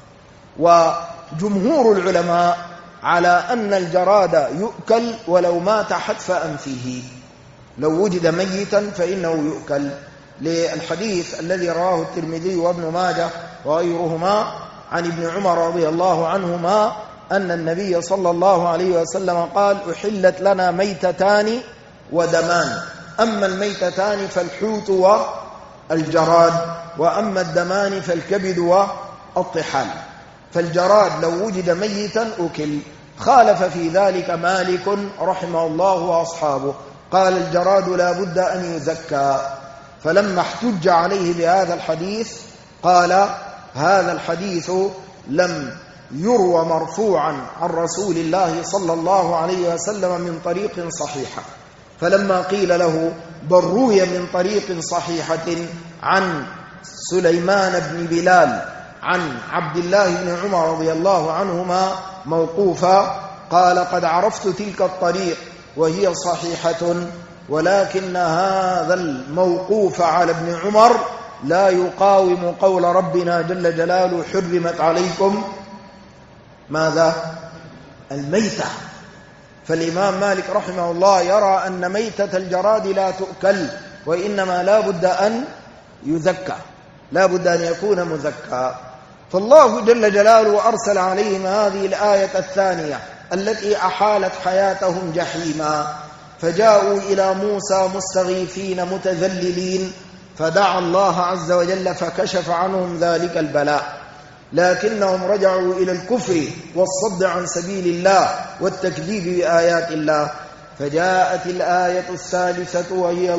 Speaker 2: وجمهور العلماء على أن الجراد يؤكل ولو مات حتف أنفه، لو وجد ميتا فإنه يؤكل، للحديث الذي رواه الترمذي وابن ماجه وغيرهما عن ابن عمر رضي الله عنهما أن النبي صلى الله عليه وسلم قال أحلت لنا ميتتان ودمان، أما الميتتان فالحوت والجراد، وأما الدمان فالكبد والطحال. فالجراد لو وجد ميتا أكل. خالف في ذلك مالك رحمه الله وأصحابه، قال الجراد لا بد أن يزكى. فلما احتج عليه بهذا الحديث قال هذا الحديث لم يروى مرفوعا عن رسول الله صلى الله عليه وسلم من طريق صحيحة. فلما قيل له بل روي من طريق صحيحة عن سليمان بن بلال عن عبد الله بن عمر رضي الله عنهما موقوفا، قال قد عرفت تلك الطريق وهي صحيحة، ولكن هذا الموقوف على ابن عمر لا يقاوم قول ربنا جل جلاله حرمت عليكم ماذا؟ الميتة. فالإمام مالك رحمه الله يرى أن ميتة الجراد لا تؤكل، وإنما لا بد أن يزكى، لا بد أن يكون مزكى. فالله جل جلاله أرسل عليهم هذه الآية الثانية التي أحالت حياتهم جحيما، فجاءوا إلى موسى مستغيثين متذللين، فدعا الله عز وجل فكشف عنهم ذلك البلاء. لكنهم رجعوا إلى الكفر والصد عن سبيل الله والتكذيب بآيات الله. فجاءت الآية الثالثة وهي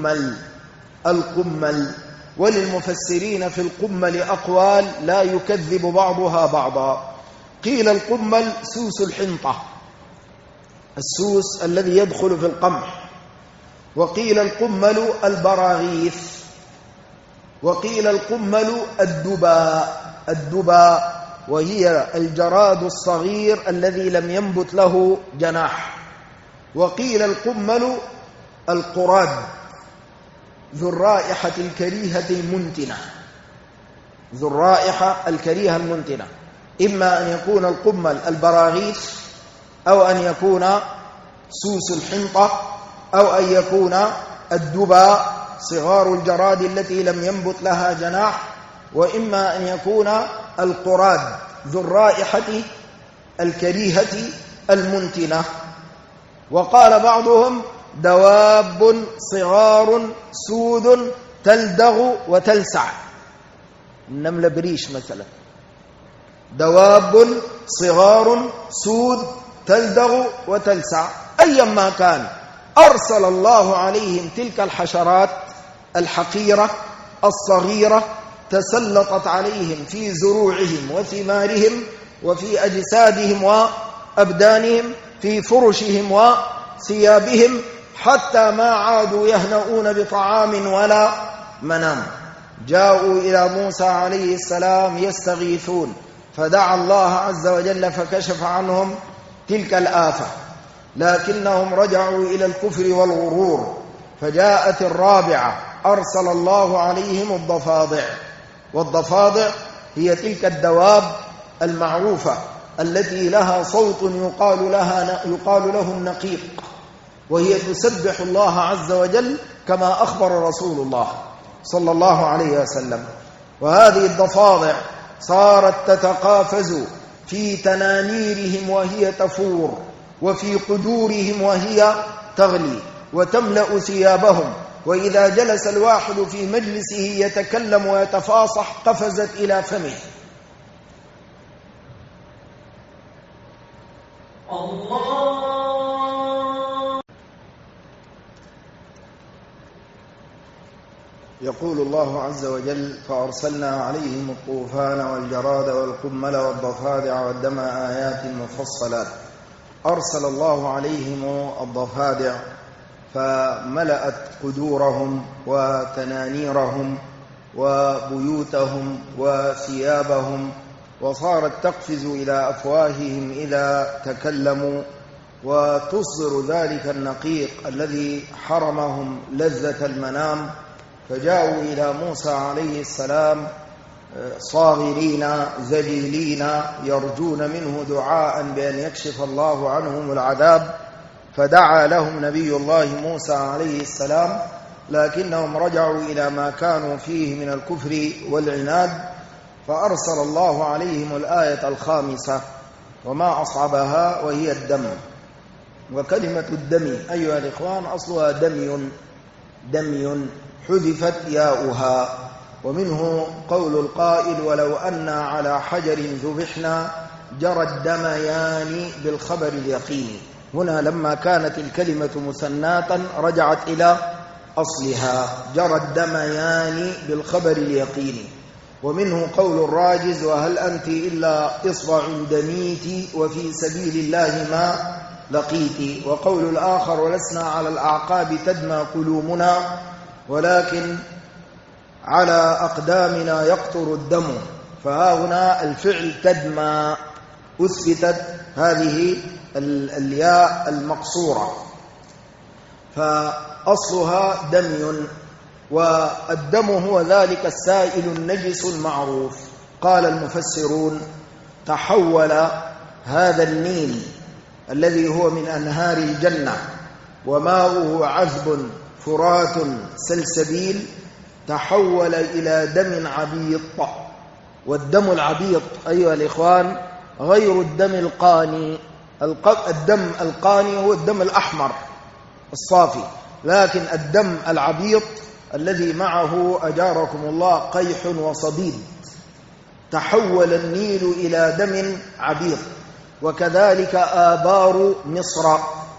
Speaker 2: القمل. وللمفسرين في القمل أقوال لا يكذب بعضها بعضا. قيل القمل سوس الحنطة، السوس الذي يدخل في القمح، وقيل القمل البراغيث، وقيل القمل الدباء وهي الجراد الصغير الذي لم ينبت له جناح، وقيل القمل القراد ذو الرائحة الكريهة المنتنة، إما أن يكون القمل البراغيث أو أن يكون سوس الحنطة أو أن يكون الدباء صغار الجراد التي لم ينبت لها جناح، وإما أن يكون القراد ذو الرائحة الكريهة المنتنة. وقال بعضهم دواب صغار سود تلدغ وتلسع، النملة بريش مثلا، دواب صغار سود تلدغ وتلسع. أيما كان أرسل الله عليهم تلك الحشرات الحقيرة الصغيرة تسلطت عليهم في زروعهم وثمارهم وفي أجسادهم وأبدانهم، في فرشهم وثيابهم، حتى ما عادوا يهنؤون بطعام ولا منام. جاءوا إلى موسى عليه السلام يستغيثون، فدعا الله عز وجل فكشف عنهم تلك الآفة، لكنهم رجعوا إلى الكفر والغرور. فجاءت الرابعة، أرسل الله عليهم الضفادع. والضفادع هي تلك الدواب المعروفة التي لها صوت يقال له النقيق، وهي تسبح الله عز وجل كما أخبر رسول الله صلى الله عليه وسلم. وهذه الضفادع صارت تتقافز في تنانيرهم وهي تفور، وفي قدورهم وهي تغلي، وتملأ ثيابهم، وإذا جلس الواحد في مجلسه يتكلم ويتفاصح قفزت إلى فمه. يقول الله عز وجل فأرسلنا عليهم الطوفان والجراد والقمل والضفادع والدم آيات مفصلات. أرسل الله عليهم الضفادع فملأت قدورهم وتنانيرهم وبيوتهم وثيابهم، وصارت تقفز إلى أفواههم إذا تكلموا، وتصدر ذلك النقيق الذي حرمهم لذة المنام. فجاءوا إلى موسى عليه السلام صاغرين ذليلين يرجون منه دعاء بأن يكشف الله عنهم العذاب، فدعا لهم نبي الله موسى عليه السلام، لكنهم رجعوا إلى ما كانوا فيه من الكفر والعناد، فأرسل الله عليهم الآية الخامسة وما أصعبها وهي الدم. وكلمة الدم أيها الإخوان أصلها دمي حذفت ياؤها، ومنه قول القائل ولو أنا على حجر ذبحنا جرى الدميان بالخبر اليقين. هنا لما كانت الكلمة مثناة رجعت إلى أصلها، جرى الدميان بالخبر اليقين. ومنه قول الراجز وهل أنت إلا إصبع دميت وفي سبيل الله ما لقيت. وقول الآخر ولسنا على الأعقاب تدمى قلومنا ولكن على أقدامنا يقطر الدم. فها هنا الفعل تدمى أثبتت هذه الياء المقصورة، فأصلها دمي، والدم هو ذلك السائل النجس المعروف. قال المفسرون تحول هذا النيل الذي هو من أنهار الجنة وماؤه عذب فرات سلسبيل، تحول إلى دم عبيط. والدم العبيط أيها الإخوان غير الدم القاني. الدم القاني هو الدم الأحمر الصافي، لكن الدم العبيط الذي معه أجاركم الله قيح وصديد تحول النيل إلى دم عبيط، وكذلك آبار مصر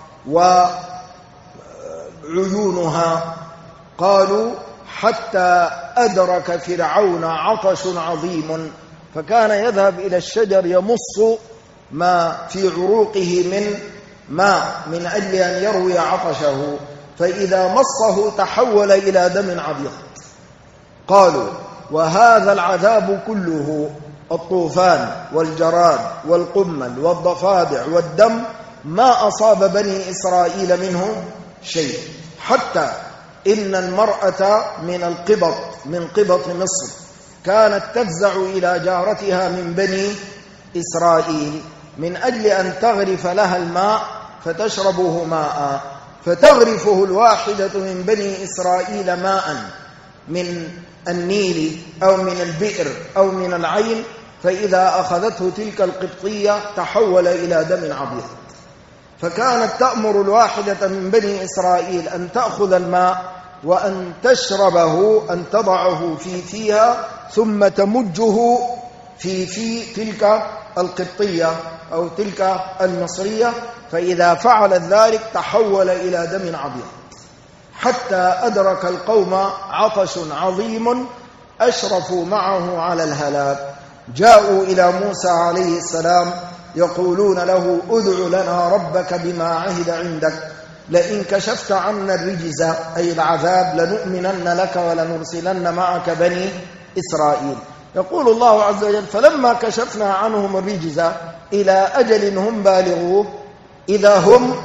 Speaker 2: وعيونها. قالوا حتى أدرك فرعون عطش عظيم، فكان يذهب إلى الشجر يمص ما في عروقه من ماء من أجل أن يروي عطشه، فإذا مصه تحول إلى دم عبيط. قالوا وهذا العذاب كله، الطوفان والجراد والقمل والضفادع والدم، ما أصاب بني إسرائيل منه شيء، حتى إن المرأة من قبط مصر كانت تفزع إلى جارتها من بني إسرائيل من أجل أن تغرف لها الماء فتشربه ماء، فتغرفه الواحدة من بني إسرائيل ماء من النيل أو من البئر أو من العين، فإذا أخذته تلك القبطية تحول إلى دم عبيط. فكانت تأمر الواحدة من بني إسرائيل أن تأخذ الماء وأن تشربه، أن تضعه في فيها ثم تمجه في تلك القبطية أو تلك المصرية، فإذا فعلت ذلك تحول إلى دم عبيط، حتى أدرك القوم عطش عظيم أشرفوا معه على الهلاك. جاءوا إلى موسى عليه السلام يقولون له ادع لنا ربك بما عهد عندك لئن كشفت عنا الرجز أي العذاب لنؤمنن لك ولنرسلن معك بني إسرائيل. يقول الله عز وجل فلما كشفنا عنهم الرجز إلى أجل هم بالغوه إذا هم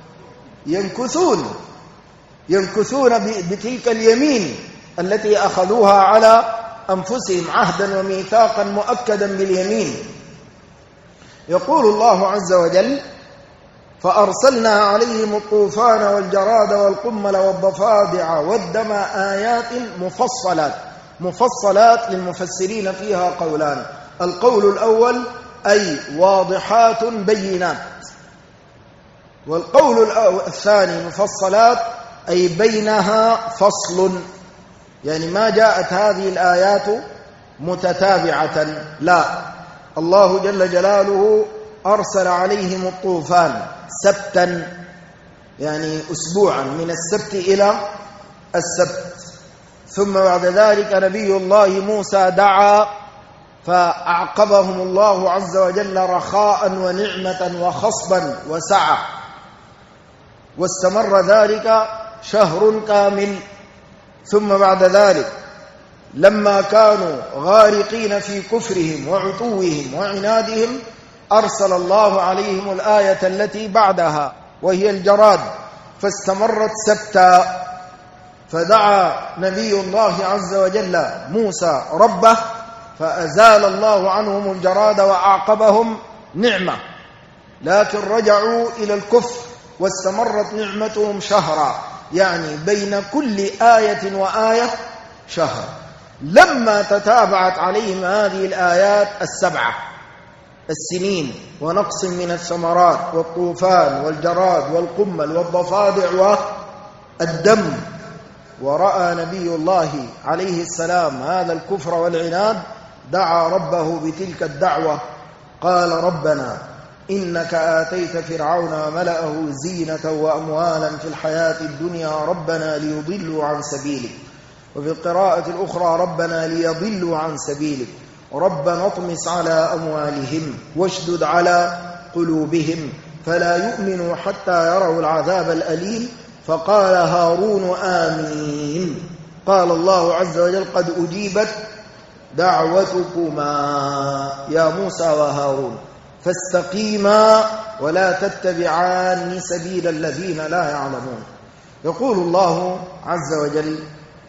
Speaker 2: ينكثون بتلك اليمين التي أخذوها على أنفسهم عهدا وميثاقا مؤكدا باليمين. يقول الله عز وجل فأرسلنا عليهم الطوفان والجراد والقمل والضفادع والدم آيات مفصلات للمفسرين فيها قولان. القول الأول أي واضحات بينات، والقول الثاني مفصلات أي بينها فصل، يعني ما جاءت هذه الآيات متتابعة، لا، الله جل جلاله أرسل عليهم الطوفان سبتا، يعني أسبوعا من السبت إلى السبت، ثم بعد ذلك نبي الله موسى دعا فأعقبهم الله عز وجل رخاء ونعمة وخصبا وسعة، واستمر ذلك شهر كامل. ثم بعد ذلك لما كانوا غارقين في كفرهم وعتوهم وعنادهم أرسل الله عليهم الآية التي بعدها وهي الجراد، فاستمرت سبتا، فدعا نبي الله عز وجل موسى ربه فأزال الله عنهم الجراد وأعقبهم نعمة، لكن رجعوا إلى الكفر واستمرت نعمتهم شهرا، يعني بين كل آية وآية شهر. لما تتابعت عليهم هذه الآيات 7 السنين ونقص من الثمرات والطوفان والجراد والقمل والضفادع والدم، ورأى نبي الله عليه السلام هذا الكفر والعناد، دعا ربه بتلك الدعوة، قال ربنا إنك آتيت فرعون وملأه زينة وأموالا في الحياة الدنيا ربنا ليضلوا عن سبيلك، وفي القراءة الأخرى ربنا ليضلوا عن سبيلك، ربنا اطمس على أموالهم واشدد على قلوبهم فلا يؤمنوا حتى يروا العذاب الأليم. فقال هارون آمين. قال الله عز وجل قد أجيبت دعوتكما يا موسى وهارون فاستقيما ولا تتبعان سبيل الذين لا يعلمون. يقول الله عز وجل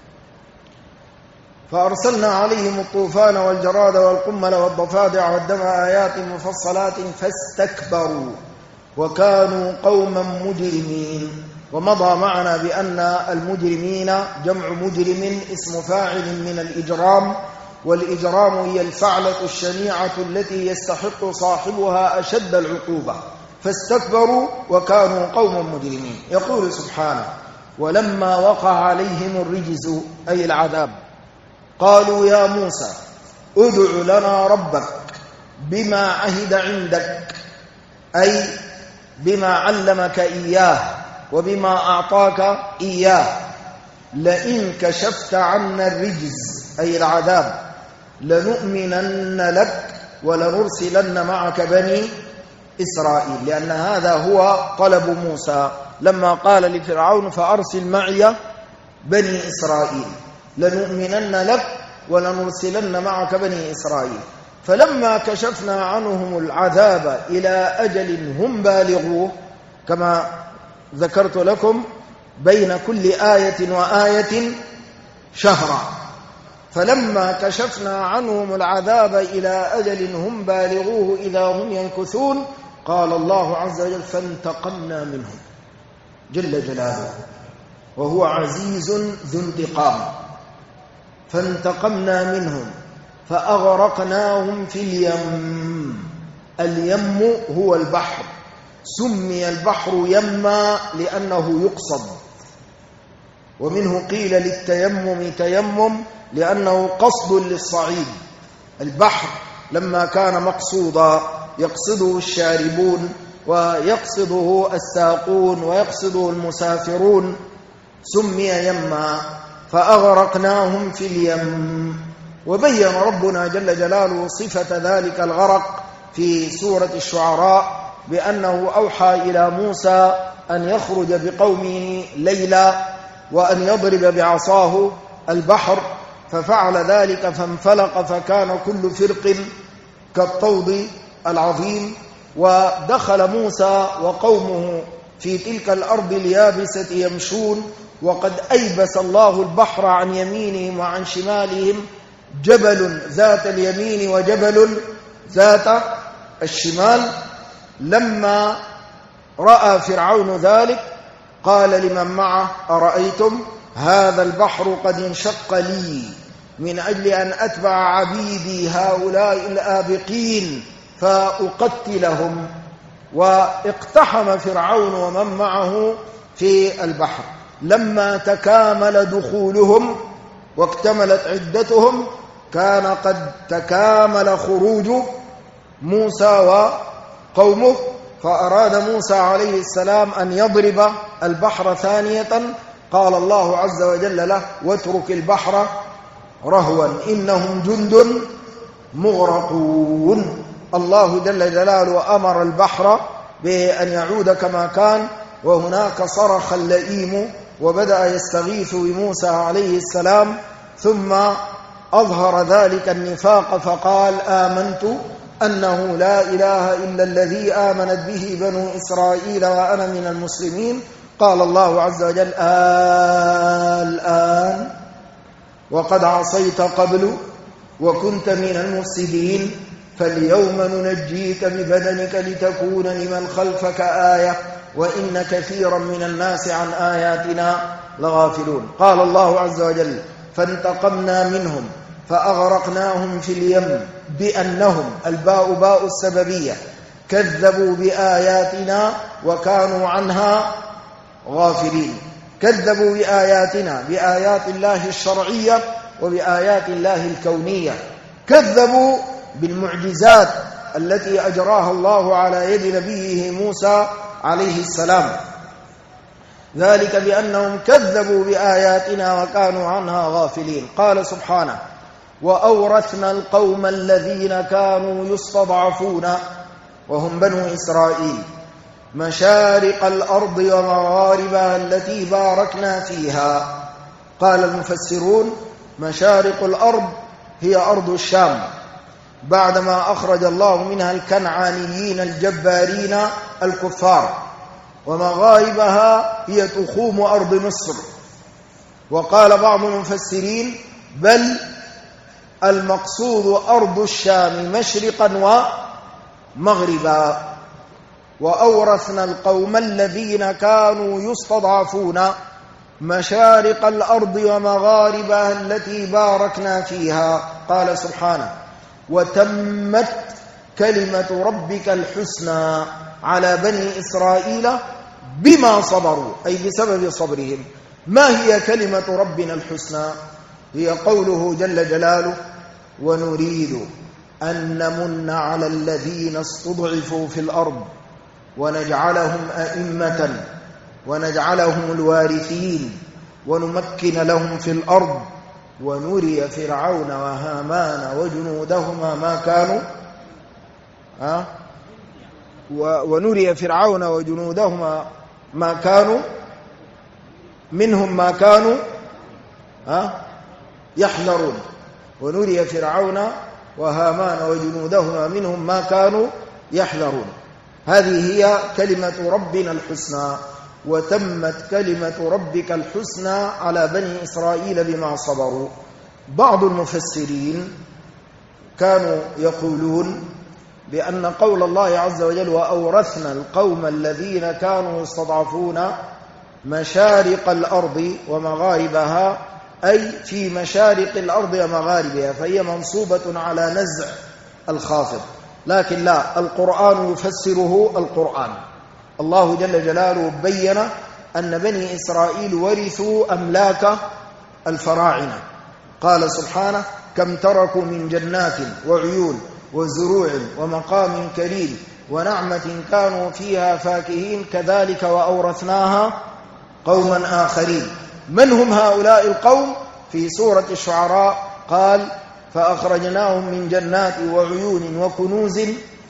Speaker 2: فأرسلنا عليهم الطوفان والجراد والقمل والضفادع والدم آيات مفصلات فاستكبروا وكانوا قوما مجرمين. ومضى معنا بأن المجرمين جمع مجرم اسم فاعل من الإجرام، والإجرام هي الفعلة الشنيعة التي يستحق صاحبها أشد العقوبة، فاستكبروا وكانوا قوما مجرمين. يقول سبحانه ولما وقع عليهم الرجز أي العذاب قالوا يا موسى ادع لنا ربك بما عهد عندك، أي بما علمك إياه وبما أعطاك إياه، لئن كشفت عنا الرجز أي العذاب لنؤمنن لك ولنرسلن معك بني إسرائيل، لأن هذا هو طلب موسى لما قال لفرعون فأرسل معي بني إسرائيل، لنؤمنن لك ولنرسلن معك بني إسرائيل. فلما كشفنا عنهم العذاب إلى أجل هم بالغوه، كما ذكرت لكم بين كل آية وآية شهرا، فلما كشفنا عنهم العذاب إلى أجل هم بالغوه إذا هم ينكثون، قال الله عز وجل فانتقمنا منهم جل جلاله وهو عزيز ذو انتقام، فانتقمنا منهم فأغرقناهم في اليم. اليم هو البحر، سمي البحر يما لأنه يقصد، ومنه قيل للتيمم تيمم لأنه قصد للصعيد. البحر لما كان مقصودا يقصده الشاربون ويقصده الساقون ويقصده المسافرون سمي يما، فأغرقناهم في اليم. وبين ربنا جل جلاله صفة ذلك الغرق في سورة الشعراء بأنه أوحى إلى موسى أن يخرج بقومه ليلا وأن يضرب بعصاه البحر، ففعل ذلك فانفلق فكان كل فرق كالطود العظيم. ودخل موسى وقومه في تلك الأرض اليابسة يمشون، وقد أيبس الله البحر عن يمينهم وعن شمالهم، جبل ذات اليمين وجبل ذات الشمال. لما رأى فرعون ذلك قال لمن معه أرأيتم هذا البحر قد انشق لي من أجل أن أتبع عبيدي هؤلاء الآبقين فأقتلهم. واقتحم فرعون ومن معه في البحر. لما تكامل دخولهم واكتملت عدتهم كان قد تكامل خروج موسى وقومه، فأراد موسى عليه السلام أن يضرب البحر ثانية، قال الله عز وجل له واترك البحر رهوا إنهم جند مغرقون. الله جل جلاله أمر البحر بأن يعود كما كان، وهناك صرخ اللئيم وبدأ يستغيث بموسى عليه السلام، ثم أظهر ذلك النفاق فقال آمنت أنه لا إله إلا الذي آمنت به بنو إسرائيل وأنا من المسلمين. قال الله عز وجل الآن وقد عصيت قبل وكنت من المفسدين فاليوم ننجيك ببدنك لتكون لمن خلفك آية وإن كثيرا من الناس عن آياتنا لغافلون. قال الله عز وجل فانتقمنا منهم فأغرقناهم في اليم بأنهم الباء باء السببية كذبوا بآياتنا وكانوا عنها غافلين. كذبوا بآياتنا، بآيات الله الشرعية وبآيات الله الكونية. كذبوا بالمعجزات التي أجراها الله على يد نبيه موسى عليه السلام، ذلك بأنهم كذبوا بآياتنا وكانوا عنها غافلين. قال سبحانه وأورثنا القوم الذين كانوا يستضعفون وهم بنو إسرائيل مشارق الأرض ومغاربها التي باركنا فيها. قال المفسرون مشارق الأرض هي أرض الشام بعدما أخرج الله منها الكنعانيين الجبارين الكفار، ومغاربها هي تخوم أرض مصر. وقال بعض المفسرين بل المقصود أرض الشام مشرقا ومغربا. وأورثنا القوم الذين كانوا يستضعفون مشارق الأرض ومغاربها التي باركنا فيها. قال سبحانه وتمت كلمة ربك الحسنى على بني إسرائيل بما صبروا، أي بسبب صبرهم. ما هي كلمة ربنا الحسنى؟ هي قوله جل جلاله ونريد أن نمن على الذين استضعفوا في الأرض ونجعلهم أئمة ونجعلهم الوارثين ونمكن لهم في الأرض ونري فرعون وهامان وجنودهما ما كانوا ونري فرعون وجنودهما ما كانوا منهم ما كانوا يحذرون. ونري فرعون وهامان وجنودهما منهم ما كانوا يحذرون. هذه هي كلمة ربنا الحسنى، وتمت كلمة ربك الحسنى على بني إسرائيل بما صبروا. بعض المفسرين كانوا يقولون بأن قول الله عز وجل وأورثنا القوم الذين كانوا يستضعفون مشارق الأرض ومغاربها، أي في مشارق الأرض ومغاربها، فهي منصوبة على نزع الخافض. لكن لا، القرآن يفسره القرآن. الله جل جلاله بين أن بني إسرائيل ورثوا أملاك الفراعنة. قال سبحانه كم تركوا من جنات وعيون وزروع ومقام كريم ونعمة كانوا فيها فاكهين كذلك وأورثناها قوما آخرين. من هم هؤلاء القوم؟ في سورة الشعراء قال فأخرجناهم من جنات وعيون وكنوز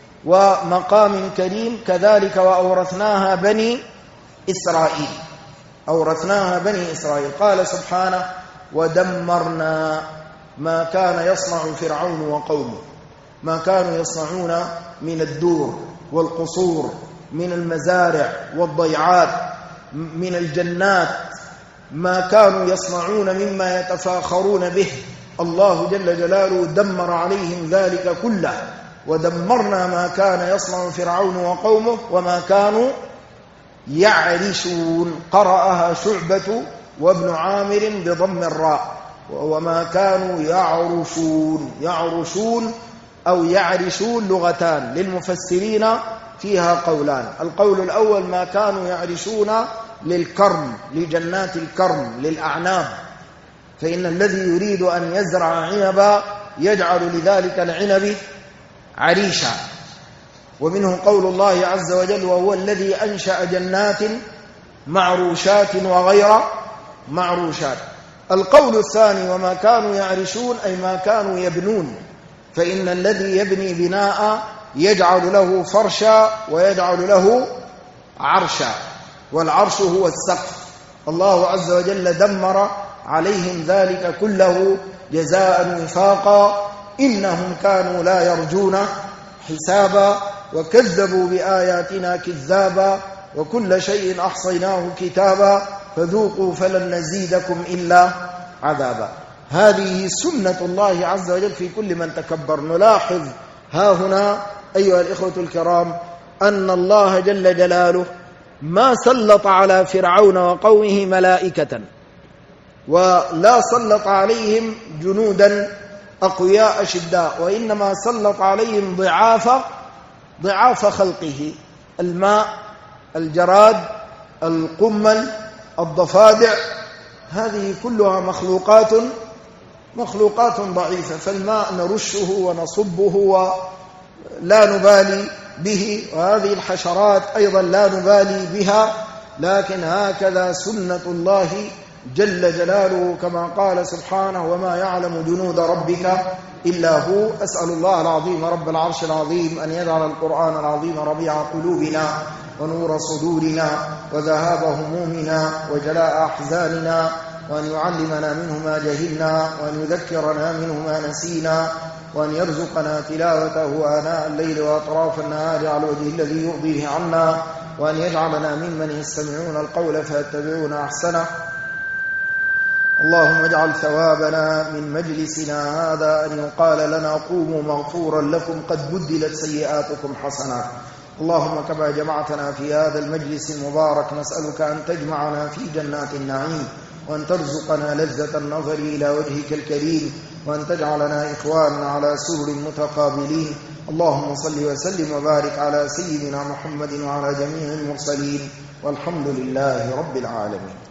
Speaker 2: ومقام كريم كذلك وأورثناها بني إسرائيل. أورثناها بني إسرائيل. قال سبحانه ودمرنا ما كان يصنع فرعون وقومه، ما كانوا يصنعون من الدور والقصور، من المزارع والضيعات، من الجنات، ما كانوا يصنعون مما يتفاخرون به. الله جل جلاله دمر عليهم ذلك كله. ودمرنا ما كان يصنع فرعون وقومه وما كانوا يعرشون. قرأها شعبة وابن عامر بضم الراء. وما كانوا يعرشون. يعرشون أو يعرشون لغتان للمفسرين فيها قولان. القول الأول ما كانوا يعرشون للكرم، لجنات الكرم، للأعناب، فإن الذي يريد أن يزرع عنبا يجعل لذلك العنب عريشا. ومنه قول الله عز وجل وهو الذي أنشأ جنات معروشات وغير معروشات. القول الثاني وما كانوا يعرشون أي ما كانوا يبنون، فإن الذي يبني بناء يجعل له فرشا ويجعل له عرشا، والعرش هو السقف. الله عز وجل دمر عليهم ذلك كله جزاء وفاقا إنهم كانوا لا يرجون حسابا وكذبوا بآياتنا كذابا وكل شيء أحصيناه كتابا فذوقوا فلن نزيدكم إلا عذابا. هذه سنة الله عز وجل في كل من تكبر. نلاحظ ها هنا أيها الإخوة الكرام أن الله جل جلاله ما سلط على فرعون وقومه ملائكة ولا سلط عليهم جنودا أقوياء شداء، وإنما سلط عليهم ضعاف خلقه: الماء، الجراد، القمل، الضفادع. هذه كلها مخلوقات ضعيفة. فالماء نرشه ونصبه ولا نبالي به، وهذه الحشرات أيضا لا نبالي بها. لكن هكذا سنة الله جل جلاله كما قال سبحانه وما يعلم جنود ربك إلا هو. أسأل الله العظيم رب العرش العظيم أن يجعل القرآن العظيم ربيع قلوبنا ونور صدورنا وذهاب همومنا وجلاء أحزاننا، وأن يعلمنا منه ما جهلنا، وأن يذكرنا منه ما نسينا، وأن يرزقنا تلاوته آناء الليل وأطراف النهار على الوجه الذي يرضيه عنا، وأن يجعلنا ممن يستمعون القول فيتبعون أحسنه. اللهم اجعل ثوابنا من مجلسنا هذا أن يقال لنا قوموا مغفورا لكم قد بدلت سيئاتكم حسنات. اللهم كما جمعتنا في هذا المجلس المبارك نسألك أن تجمعنا في جنات النعيم، وأن ترزقنا لذة النظر إلى وجهك الكريم، وأن تجعلنا إخوانا على سرر متقابلين. اللهم صل وسلم وبارك على سيدنا محمد وعلى جميع المرسلين، والحمد لله رب العالمين.